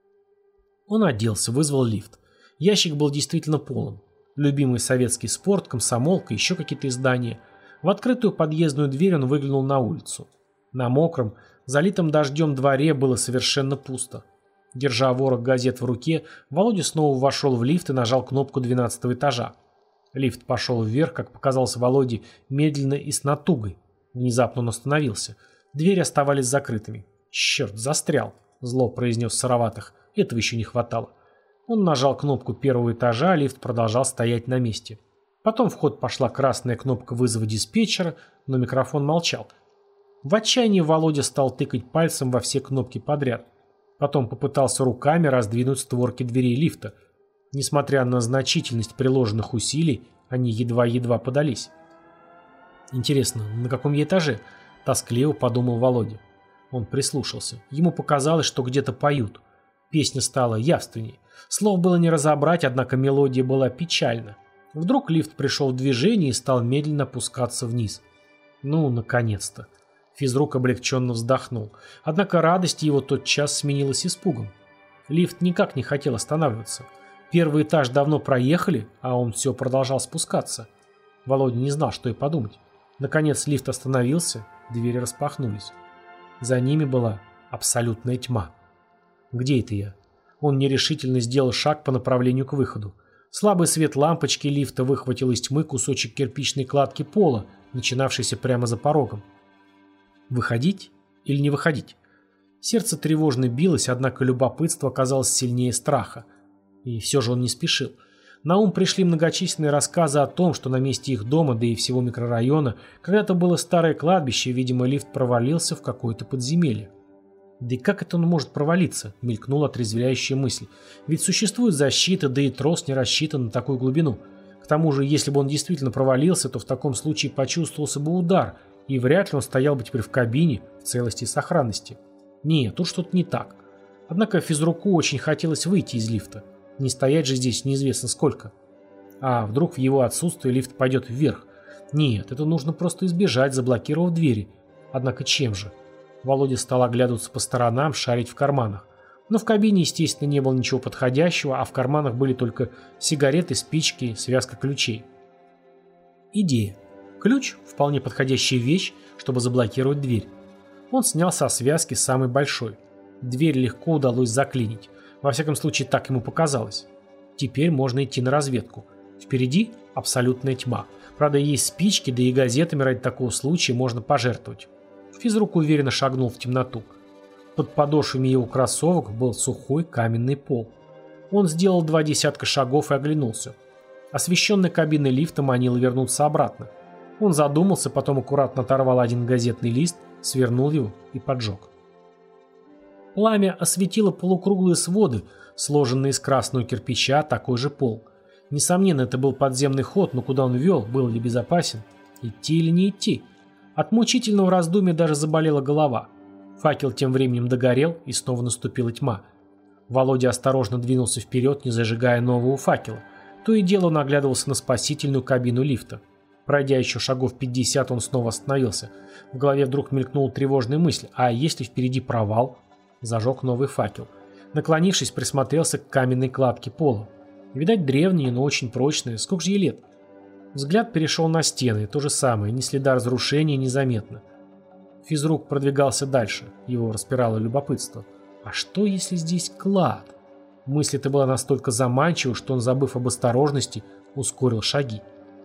S1: Он оделся, вызвал лифт. Ящик был действительно полон. Любимый советский спорт, комсомолка, еще какие-то издания. В открытую подъездную дверь он выглянул на улицу. На мокром, залитом дождем дворе было совершенно пусто. Держа ворох газет в руке, Володя снова вошел в лифт и нажал кнопку двенадцатого этажа. Лифт пошел вверх, как показалось Володе, медленно и с натугой. Внезапно он остановился. Двери оставались закрытыми. «Черт, застрял!» — зло произнес Сыроватых. Этого еще не хватало. Он нажал кнопку первого этажа, лифт продолжал стоять на месте. Потом в ход пошла красная кнопка вызова диспетчера, но микрофон молчал. В отчаянии Володя стал тыкать пальцем во все кнопки подряд. Потом попытался руками раздвинуть створки дверей лифта. Несмотря на значительность приложенных усилий, они едва-едва подались. «Интересно, на каком я этаже?» – тоскливо подумал Володя. Он прислушался. Ему показалось, что где-то поют. Песня стала явственней. Слов было не разобрать, однако мелодия была печальна. Вдруг лифт пришел в движение и стал медленно опускаться вниз. Ну, наконец-то. Физрук облегченно вздохнул. Однако радость его тотчас сменилась испугом. Лифт никак не хотел останавливаться. Первый этаж давно проехали, а он все продолжал спускаться. Володя не знал, что и подумать. Наконец лифт остановился, двери распахнулись. За ними была абсолютная тьма. Где это я? Он нерешительно сделал шаг по направлению к выходу. Слабый свет лампочки лифта выхватил из тьмы кусочек кирпичной кладки пола, начинавшийся прямо за порогом. Выходить или не выходить? Сердце тревожно билось, однако любопытство оказалось сильнее страха. И все же он не спешил. На ум пришли многочисленные рассказы о том, что на месте их дома, да и всего микрорайона, когда-то было старое кладбище, и, видимо, лифт провалился в какое-то подземелье. Да и как это он может провалиться? Мелькнула отрезвляющая мысль. Ведь существует защита, да и трос не рассчитан на такую глубину. К тому же, если бы он действительно провалился, то в таком случае почувствовался бы удар, и вряд ли он стоял бы теперь в кабине в целости и сохранности. Нет, тут что-то не так. Однако физруку очень хотелось выйти из лифта. Не стоять же здесь неизвестно сколько. А вдруг в его отсутствие лифт пойдет вверх? Нет, это нужно просто избежать, заблокировав двери. Однако чем же? Володя стал оглядываться по сторонам, шарить в карманах. Но в кабине, естественно, не было ничего подходящего, а в карманах были только сигареты, спички, связка ключей. Идея. Ключ – вполне подходящая вещь, чтобы заблокировать дверь. Он снял со связки самый большой. Дверь легко удалось заклинить. Во всяком случае, так ему показалось. Теперь можно идти на разведку. Впереди абсолютная тьма. Правда, есть спички, да и газетами ради такого случая можно пожертвовать. Физрук уверенно шагнул в темноту. Под подошвами его кроссовок был сухой каменный пол. Он сделал два десятка шагов и оглянулся. Освещенная кабина лифта манила вернуться обратно. Он задумался, потом аккуратно оторвал один газетный лист, свернул его и поджег. Пламя осветило полукруглые своды, сложенные из красного кирпича, такой же пол. Несомненно, это был подземный ход, но куда он вел, был ли безопасен? Идти или не идти? От мучительного раздумья даже заболела голова. Факел тем временем догорел, и снова наступила тьма. Володя осторожно двинулся вперед, не зажигая нового факела. То и дело он оглядывался на спасительную кабину лифта. Пройдя еще шагов пятьдесят, он снова остановился. В голове вдруг мелькнула тревожная мысль. А если впереди провал? Зажег новый факел. Наклонившись, присмотрелся к каменной кладке пола. Видать, древняя, но очень прочная. Сколько же ей лет? Взгляд перешел на стены. То же самое. Ни следа разрушения незаметно. Физрук продвигался дальше. Его распирало любопытство. А что, если здесь клад? Мысль эта была настолько заманчива, что он, забыв об осторожности, ускорил шаги.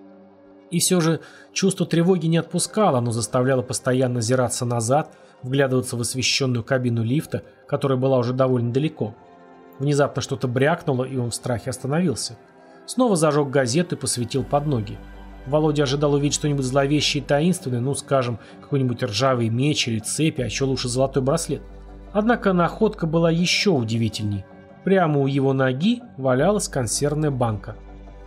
S1: И все же чувство тревоги не отпускало, оно заставляло постоянно озираться назад, вглядываться в освещенную кабину лифта, которая была уже довольно далеко. Внезапно что-то брякнуло, и он в страхе остановился. Снова зажег газету и посветил под ноги. Володя ожидал увидеть что-нибудь зловещее и таинственное, ну, скажем, какой-нибудь ржавый меч или цепи, а еще лучше золотой браслет. Однако находка была еще удивительней. Прямо у его ноги валялась консервная банка.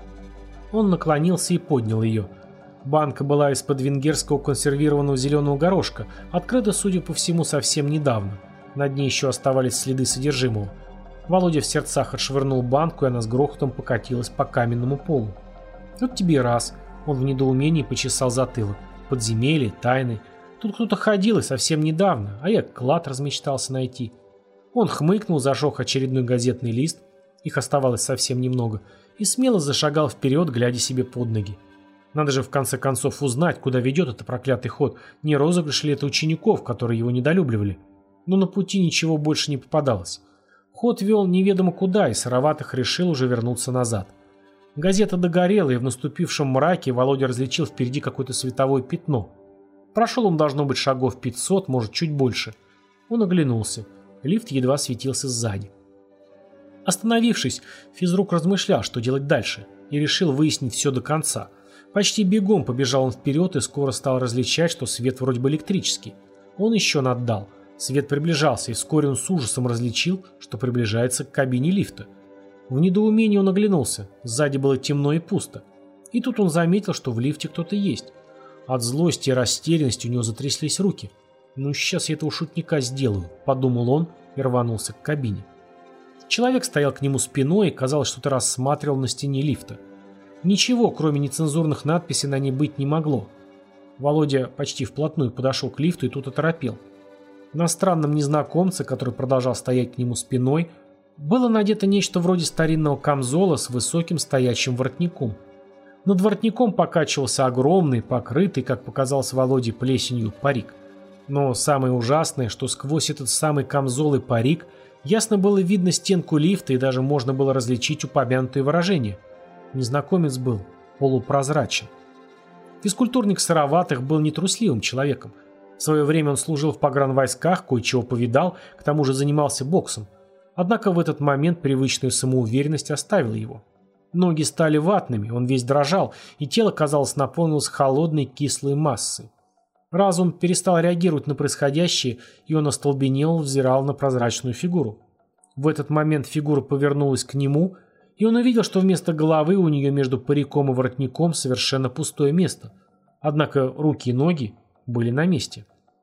S1: Он наклонился и поднял ее. Банка была из-под венгерского консервированного зеленого горошка, открыта, судя по всему, совсем недавно. На дне еще оставались следы содержимого. Володя в сердцах отшвырнул банку, и она с грохотом покатилась по каменному полу. Вот тебе и раз. Он в недоумении почесал затылок. Подземелье, тайны. Тут кто-то ходил и совсем недавно, а я клад размечтался найти. Он хмыкнул, зажег очередной газетный лист, их оставалось совсем немного, и смело зашагал вперед, глядя себе под ноги. Надо же в конце концов узнать, куда ведет этот проклятый ход, не розыгрыш ли это учеников, которые его недолюбливали. Но на пути ничего больше не попадалось. Ход вел неведомо куда, и Сыроватых решил уже вернуться назад. Газета догорела, и в наступившем мраке Володя различил впереди какое-то световое пятно. Прошел он, должно быть, шагов пятьсот, может, чуть больше. Он оглянулся. Лифт едва светился сзади. Остановившись, физрук размышлял, что делать дальше, и решил выяснить все до конца. Почти бегом побежал он вперед и скоро стал различать, что свет вроде бы электрический. Он еще наддал. Свет приближался, и вскоре он с ужасом различил, что приближается к кабине лифта. В недоумении он оглянулся. Сзади было темно и пусто. И тут он заметил, что в лифте кто-то есть. От злости и растерянности у него затряслись руки. «Ну, сейчас я этого шутника сделаю», — подумал он и рванулся к кабине. Человек стоял к нему спиной и, казалось, что-то рассматривал на стене лифта. Ничего, кроме нецензурных надписей, на ней быть не могло. Володя почти вплотную подошел к лифту и тут оторопел. На странном незнакомце, который продолжал стоять к нему спиной, было надето нечто вроде старинного камзола с высоким стоячим воротником. Над воротником покачивался огромный, покрытый, как показалось Володе, плесенью парик. Но самое ужасное, что сквозь этот самый камзол и парик ясно было видно стенку лифта, и даже можно было различить упомянутые выражения. Незнакомец был полупрозрачен. Физкультурник Сыроватых был нетрусливым человеком. В свое время он служил в погранвойсках, кое-чего повидал, к тому же занимался боксом. Однако в этот момент привычная самоуверенность оставила его. Ноги стали ватными, он весь дрожал, и тело, казалось, наполнилось холодной кислой массой. Разум перестал реагировать на происходящее, и он остолбенел, взирал на прозрачную фигуру. В этот момент фигура повернулась к нему, и он увидел, что вместо головы у нее между париком и воротником совершенно пустое место. Однако руки и ноги были на месте.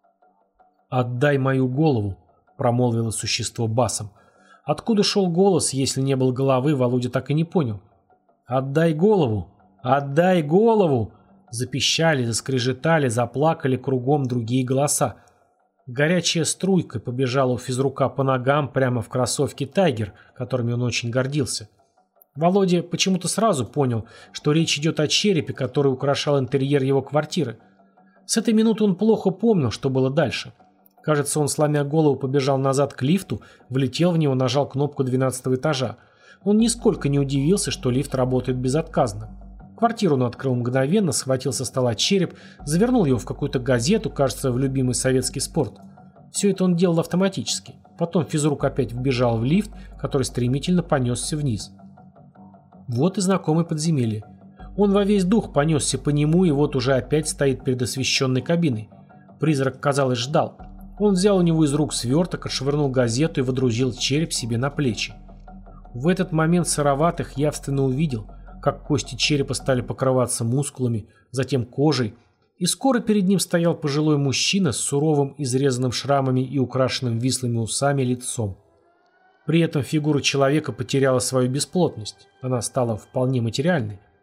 S1: «Отдай мою голову», — промолвило существо басом. Откуда шел голос, если не было головы, Володя так и не понял. «Отдай голову! Отдай голову!» Запищали, заскрежетали, заплакали кругом другие голоса. Горячая струйка побежала у физрука по ногам прямо в кроссовки «Тайгер», которыми он очень гордился. Володя почему-то сразу понял, что речь идет о черепе, который украшал интерьер его квартиры. С этой минуты он плохо помнил, что было дальше. Кажется, он, сломя голову, побежал назад к лифту, влетел в него, нажал кнопку двенадцатого этажа. Он нисколько не удивился, что лифт работает безотказно. Квартиру он открыл мгновенно, схватил со стола череп, завернул его в какую-то газету, кажется, в любимый советский спорт. Все это он делал автоматически. Потом физрук опять вбежал в лифт, который стремительно понесся вниз. Вот и знакомый подземелье. Он во весь дух понесся по нему, и вот уже опять стоит перед освещенной кабиной. Призрак, казалось, ждал. Он взял у него из рук сверток, отшвырнул газету и водрузил череп себе на плечи. В этот момент Сыроватых явственно увидел, как кости черепа стали покрываться мускулами, затем кожей, и скоро перед ним стоял пожилой мужчина с суровым, изрезанным шрамами и украшенным вислыми усами лицом. При этом фигура человека потеряла свою бесплотность, она стала вполне материальной.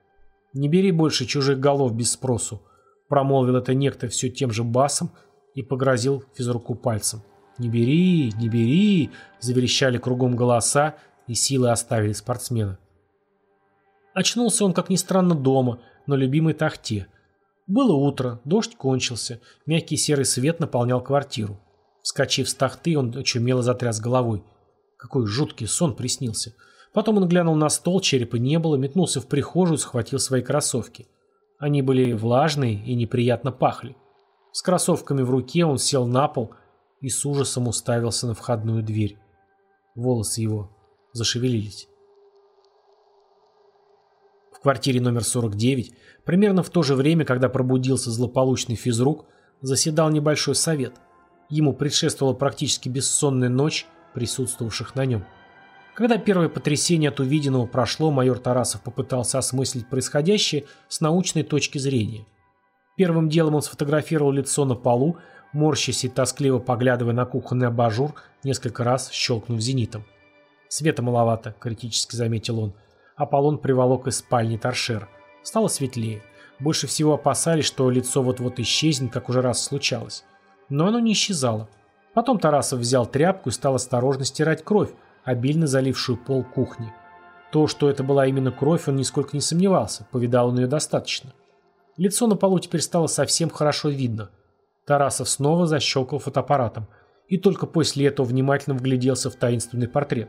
S1: «Не бери больше чужих голов без спросу», — промолвил это некто все тем же басом и погрозил физруку пальцем. «Не бери, не бери», — заверещали кругом голоса, и силы оставили спортсмена. Очнулся он, как ни странно, дома, на любимой тахте. Было утро, дождь кончился, мягкий серый свет наполнял квартиру. Вскочив с тахты, он очумело затряс головой. Какой жуткий сон приснился. Потом он глянул на стол, черепа не было, метнулся в прихожую, схватил свои кроссовки. Они были влажные и неприятно пахли. С кроссовками в руке он сел на пол и с ужасом уставился на входную дверь. Волосы его зашевелились. В квартире номер сорок девять, примерно в то же время, когда пробудился злополучный физрук, заседал небольшой совет. Ему предшествовала практически бессонная ночь присутствовавших на нем. Когда первое потрясение от увиденного прошло, майор Тарасов попытался осмыслить происходящее с научной точки зрения. Первым делом он сфотографировал лицо на полу, морщась и тоскливо поглядывая на кухонный абажур, несколько раз щелкнув зенитом. «Света маловато», — критически заметил он. Аполлон приволок из спальни торшер. Стало светлее. Больше всего опасались, что лицо вот-вот исчезнет, как уже раз случалось. Но оно не исчезало. Потом Тарасов взял тряпку и стал осторожно стирать кровь, обильно залившую пол кухни. То, что это была именно кровь, он нисколько не сомневался, повидал он ее достаточно. Лицо на полу теперь стало совсем хорошо видно. Тарасов снова защелкал фотоаппаратом и только после этого внимательно вгляделся в таинственный портрет.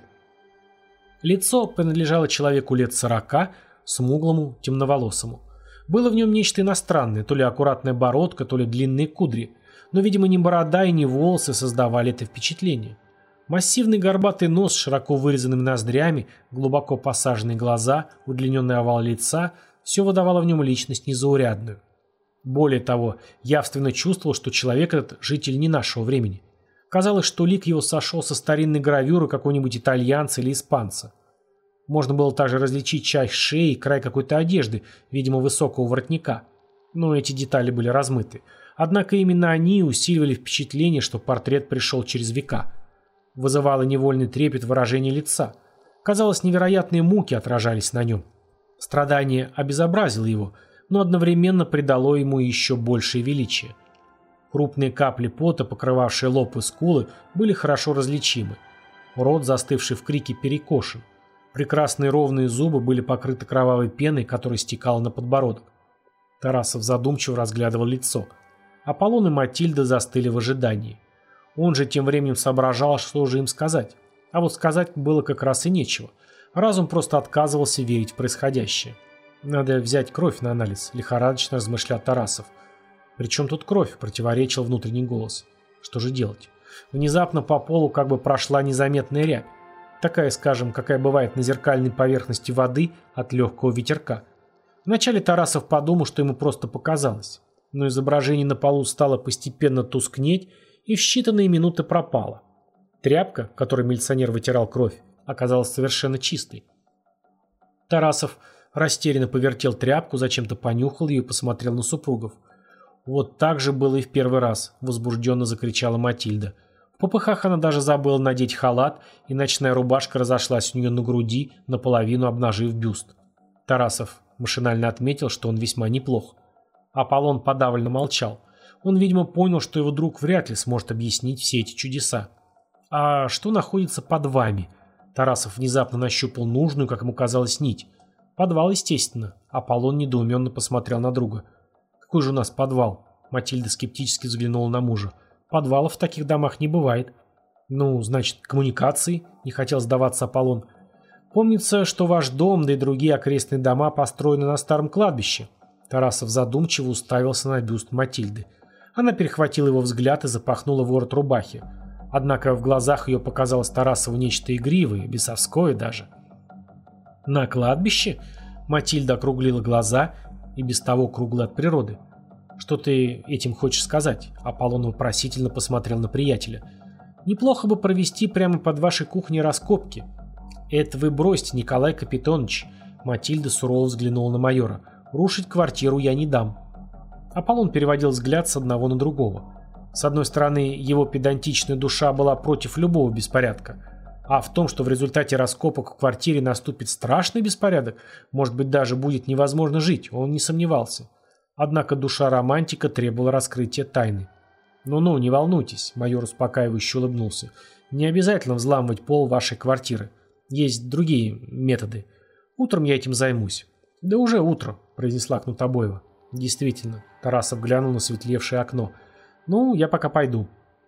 S1: Лицо принадлежало человеку лет сорока, смуглому, темноволосому. Было в нем нечто иностранное, то ли аккуратная бородка, то ли длинные кудри. Но, видимо, ни борода и ни волосы создавали это впечатление. Массивный горбатый нос с широко вырезанными ноздрями, глубоко посаженные глаза, удлиненный овал лица – все выдавало в нем личность незаурядную. Более того, явственно чувствовал, что человек этот – житель не нашего времени. Казалось, что лик его сошел со старинной гравюры какого-нибудь итальянца или испанца. Можно было также различить часть шеи и край какой-то одежды, видимо, высокого воротника. Но эти детали были размыты. Однако именно они усиливали впечатление, что портрет пришел через века. Вызывало невольный трепет выражение лица. Казалось, невероятные муки отражались на нем. Страдание обезобразило его, но одновременно придало ему еще большее величие. Крупные капли пота, покрывавшие лоб и скулы, были хорошо различимы. Рот, застывший в крике, перекошен. Прекрасные ровные зубы были покрыты кровавой пеной, которая стекала на подбородок. Тарасов задумчиво разглядывал лицо. Аполлон и Матильда застыли в ожидании. Он же тем временем соображал, что же им сказать. А вот сказать было как раз и нечего. Разум просто отказывался верить в происходящее. «Надо взять кровь на анализ», — лихорадочно размышлял Тарасов. «Причем тут кровь?» — противоречил внутренний голос. Что же делать? Внезапно по полу как бы прошла незаметная рябь. Такая, скажем, какая бывает на зеркальной поверхности воды от легкого ветерка. Вначале Тарасов подумал, что ему просто показалось. Но изображение на полу стало постепенно тускнеть и в считанные минуты пропало. Тряпка, которой милиционер вытирал кровь, оказалась совершенно чистой. Тарасов растерянно повертел тряпку, зачем-то понюхал ее и посмотрел на супругов. «Вот так же было и в первый раз», — возбужденно закричала Матильда. В попыхах она даже забыла надеть халат, и ночная рубашка разошлась у нее на груди, наполовину обнажив бюст. Тарасов машинально отметил, что он весьма неплох. Аполлон подавленно молчал. Он, видимо, понял, что его друг вряд ли сможет объяснить все эти чудеса. «А что находится под вами?» Тарасов внезапно нащупал нужную, как ему казалось, нить. «Подвал, естественно». Аполлон недоуменно посмотрел на друга. «Какой же у нас подвал?» Матильда скептически взглянула на мужа. «Подвалов в таких домах не бывает». «Ну, значит, коммуникации?» — не хотел сдаваться Аполлон. «Помнится, что ваш дом, да и другие окрестные дома построены на старом кладбище». Тарасов задумчиво уставился на бюст Матильды. Она перехватила его взгляд и запахнула ворот рубахи. Однако в глазах ее показалось Тарасову нечто игривое, бесовское даже. «На кладбище?» Матильда округлила глаза, и без того круглые от природы. «Что ты этим хочешь сказать?» Аполлон вопросительно посмотрел на приятеля. «Неплохо бы провести прямо под вашей кухней раскопки». «Это вы бросьте, Николай Капитонович», Матильда сурово взглянула на майора. «Рушить квартиру я не дам». Аполлон переводил взгляд с одного на другого. С одной стороны, его педантичная душа была против любого беспорядка, А в том, что в результате раскопок в квартире наступит страшный беспорядок, может быть, даже будет невозможно жить, он не сомневался. Однако душа романтика требовала раскрытия тайны. «Ну-ну, не волнуйтесь», — майор успокаивающе улыбнулся. «Не обязательно взламывать пол вашей квартиры. Есть другие методы. Утром я этим займусь». «Да уже утро», — произнесла Кнутобоева. «Действительно», — Тарасов глянул на светлевшее окно. «Ну, я пока пойду».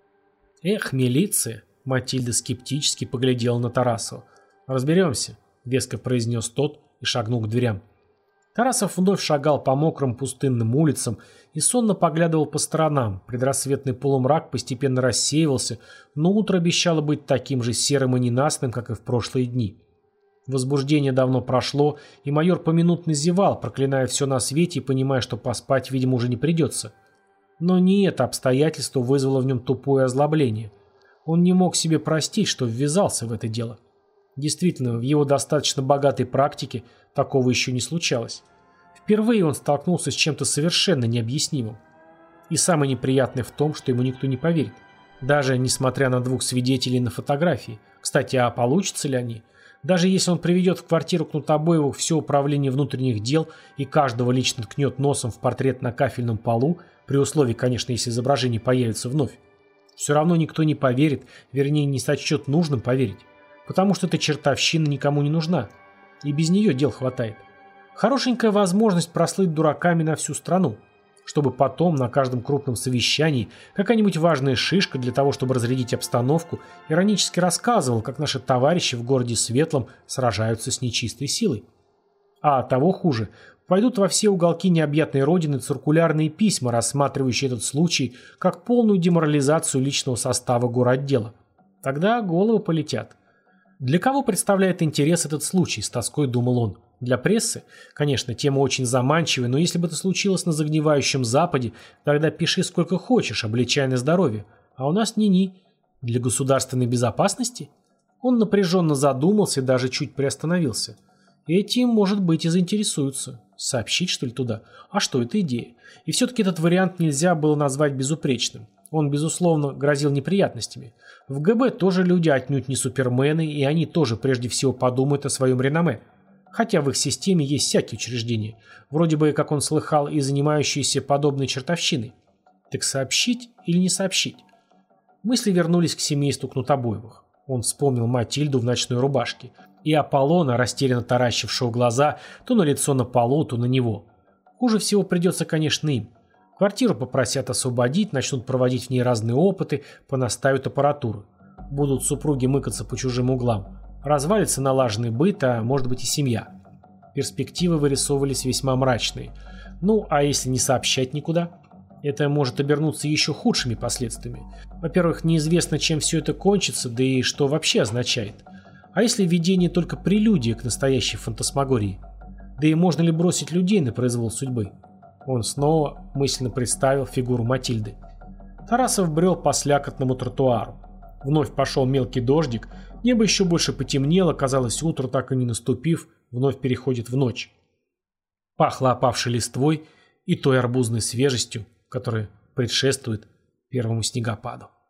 S1: «Эх, милиция», — Матильда скептически поглядела на Тарасова. «Разберемся», — веско произнес тот и шагнул к дверям. Тарасов вновь шагал по мокрым пустынным улицам и сонно поглядывал по сторонам. Предрассветный полумрак постепенно рассеивался, но утро обещало быть таким же серым и ненастным, как и в прошлые дни. Возбуждение давно прошло, и майор поминутно зевал, проклиная все на свете и понимая, что поспать, видимо, уже не придется. Но не это обстоятельство вызвало в нем тупое озлобление. Он не мог себе простить, что ввязался в это дело. Действительно, в его достаточно богатой практике такого еще не случалось. Впервые он столкнулся с чем-то совершенно необъяснимым. И самое неприятное в том, что ему никто не поверит. Даже несмотря на двух свидетелей на фотографии. Кстати, а получится ли они? Даже если он приведет в квартиру Кнутобоеву все управление внутренних дел и каждого лично ткнет носом в портрет на кафельном полу, при условии, конечно, если изображение появится вновь, все равно никто не поверит, вернее, не сочтет нужным поверить. Потому что эта чертовщина никому не нужна. И без нее дел хватает. Хорошенькая возможность прослыть дураками на всю страну. Чтобы потом на каждом крупном совещании какая-нибудь важная шишка для того, чтобы разрядить обстановку, иронически рассказывал, как наши товарищи в городе Светлом сражаются с нечистой силой. А того хуже, пойдут во все уголки необъятной родины циркулярные письма, рассматривающие этот случай как полную деморализацию личного состава городдела. Тогда головы полетят. Для кого представляет интерес этот случай, с тоской думал он. Для прессы? Конечно, тема очень заманчивая, но если бы это случилось на загнивающем Западе, тогда пиши сколько хочешь, обличай на здоровье. А у нас ни-ни. Для государственной безопасности? Он напряженно задумался и даже чуть приостановился. Этим, может быть, и заинтересуются. Сообщить, что ли, туда? А что, это идея. И все-таки этот вариант нельзя было назвать безупречным. Он, безусловно, грозил неприятностями. В ГБ тоже люди отнюдь не супермены, и они тоже прежде всего подумают о своем реноме. Хотя в их системе есть всякие учреждения, вроде бы, как он слыхал, и занимающиеся подобной чертовщиной. Так сообщить или не сообщить? Мысли вернулись к семейству Кнутобоевых. Он вспомнил Матильду в ночной рубашке и Аполлона, растерянно таращившего глаза то на лицо на полу, то на него. Хуже всего придется, конечно, им. Квартиру попросят освободить, начнут проводить в ней разные опыты, понаставят аппаратуру. Будут супруги мыкаться по чужим углам. Развалится налаженный быт, а может быть и семья. Перспективы вырисовывались весьма мрачные. Ну, а если не сообщать никуда? Это может обернуться еще худшими последствиями. Во-первых, неизвестно, чем все это кончится, да и что вообще означает. А если видение только прелюдия к настоящей фантасмагории? Да и можно ли бросить людей на произвол судьбы? Он снова мысленно представил фигуру Матильды. Тарасов брел по слякотному тротуару. Вновь пошел мелкий дождик, небо еще больше потемнело, казалось, утро, так и не наступив, вновь переходит в ночь. Пахло опавшей листвой и той арбузной свежестью, которая предшествует первому снегопаду.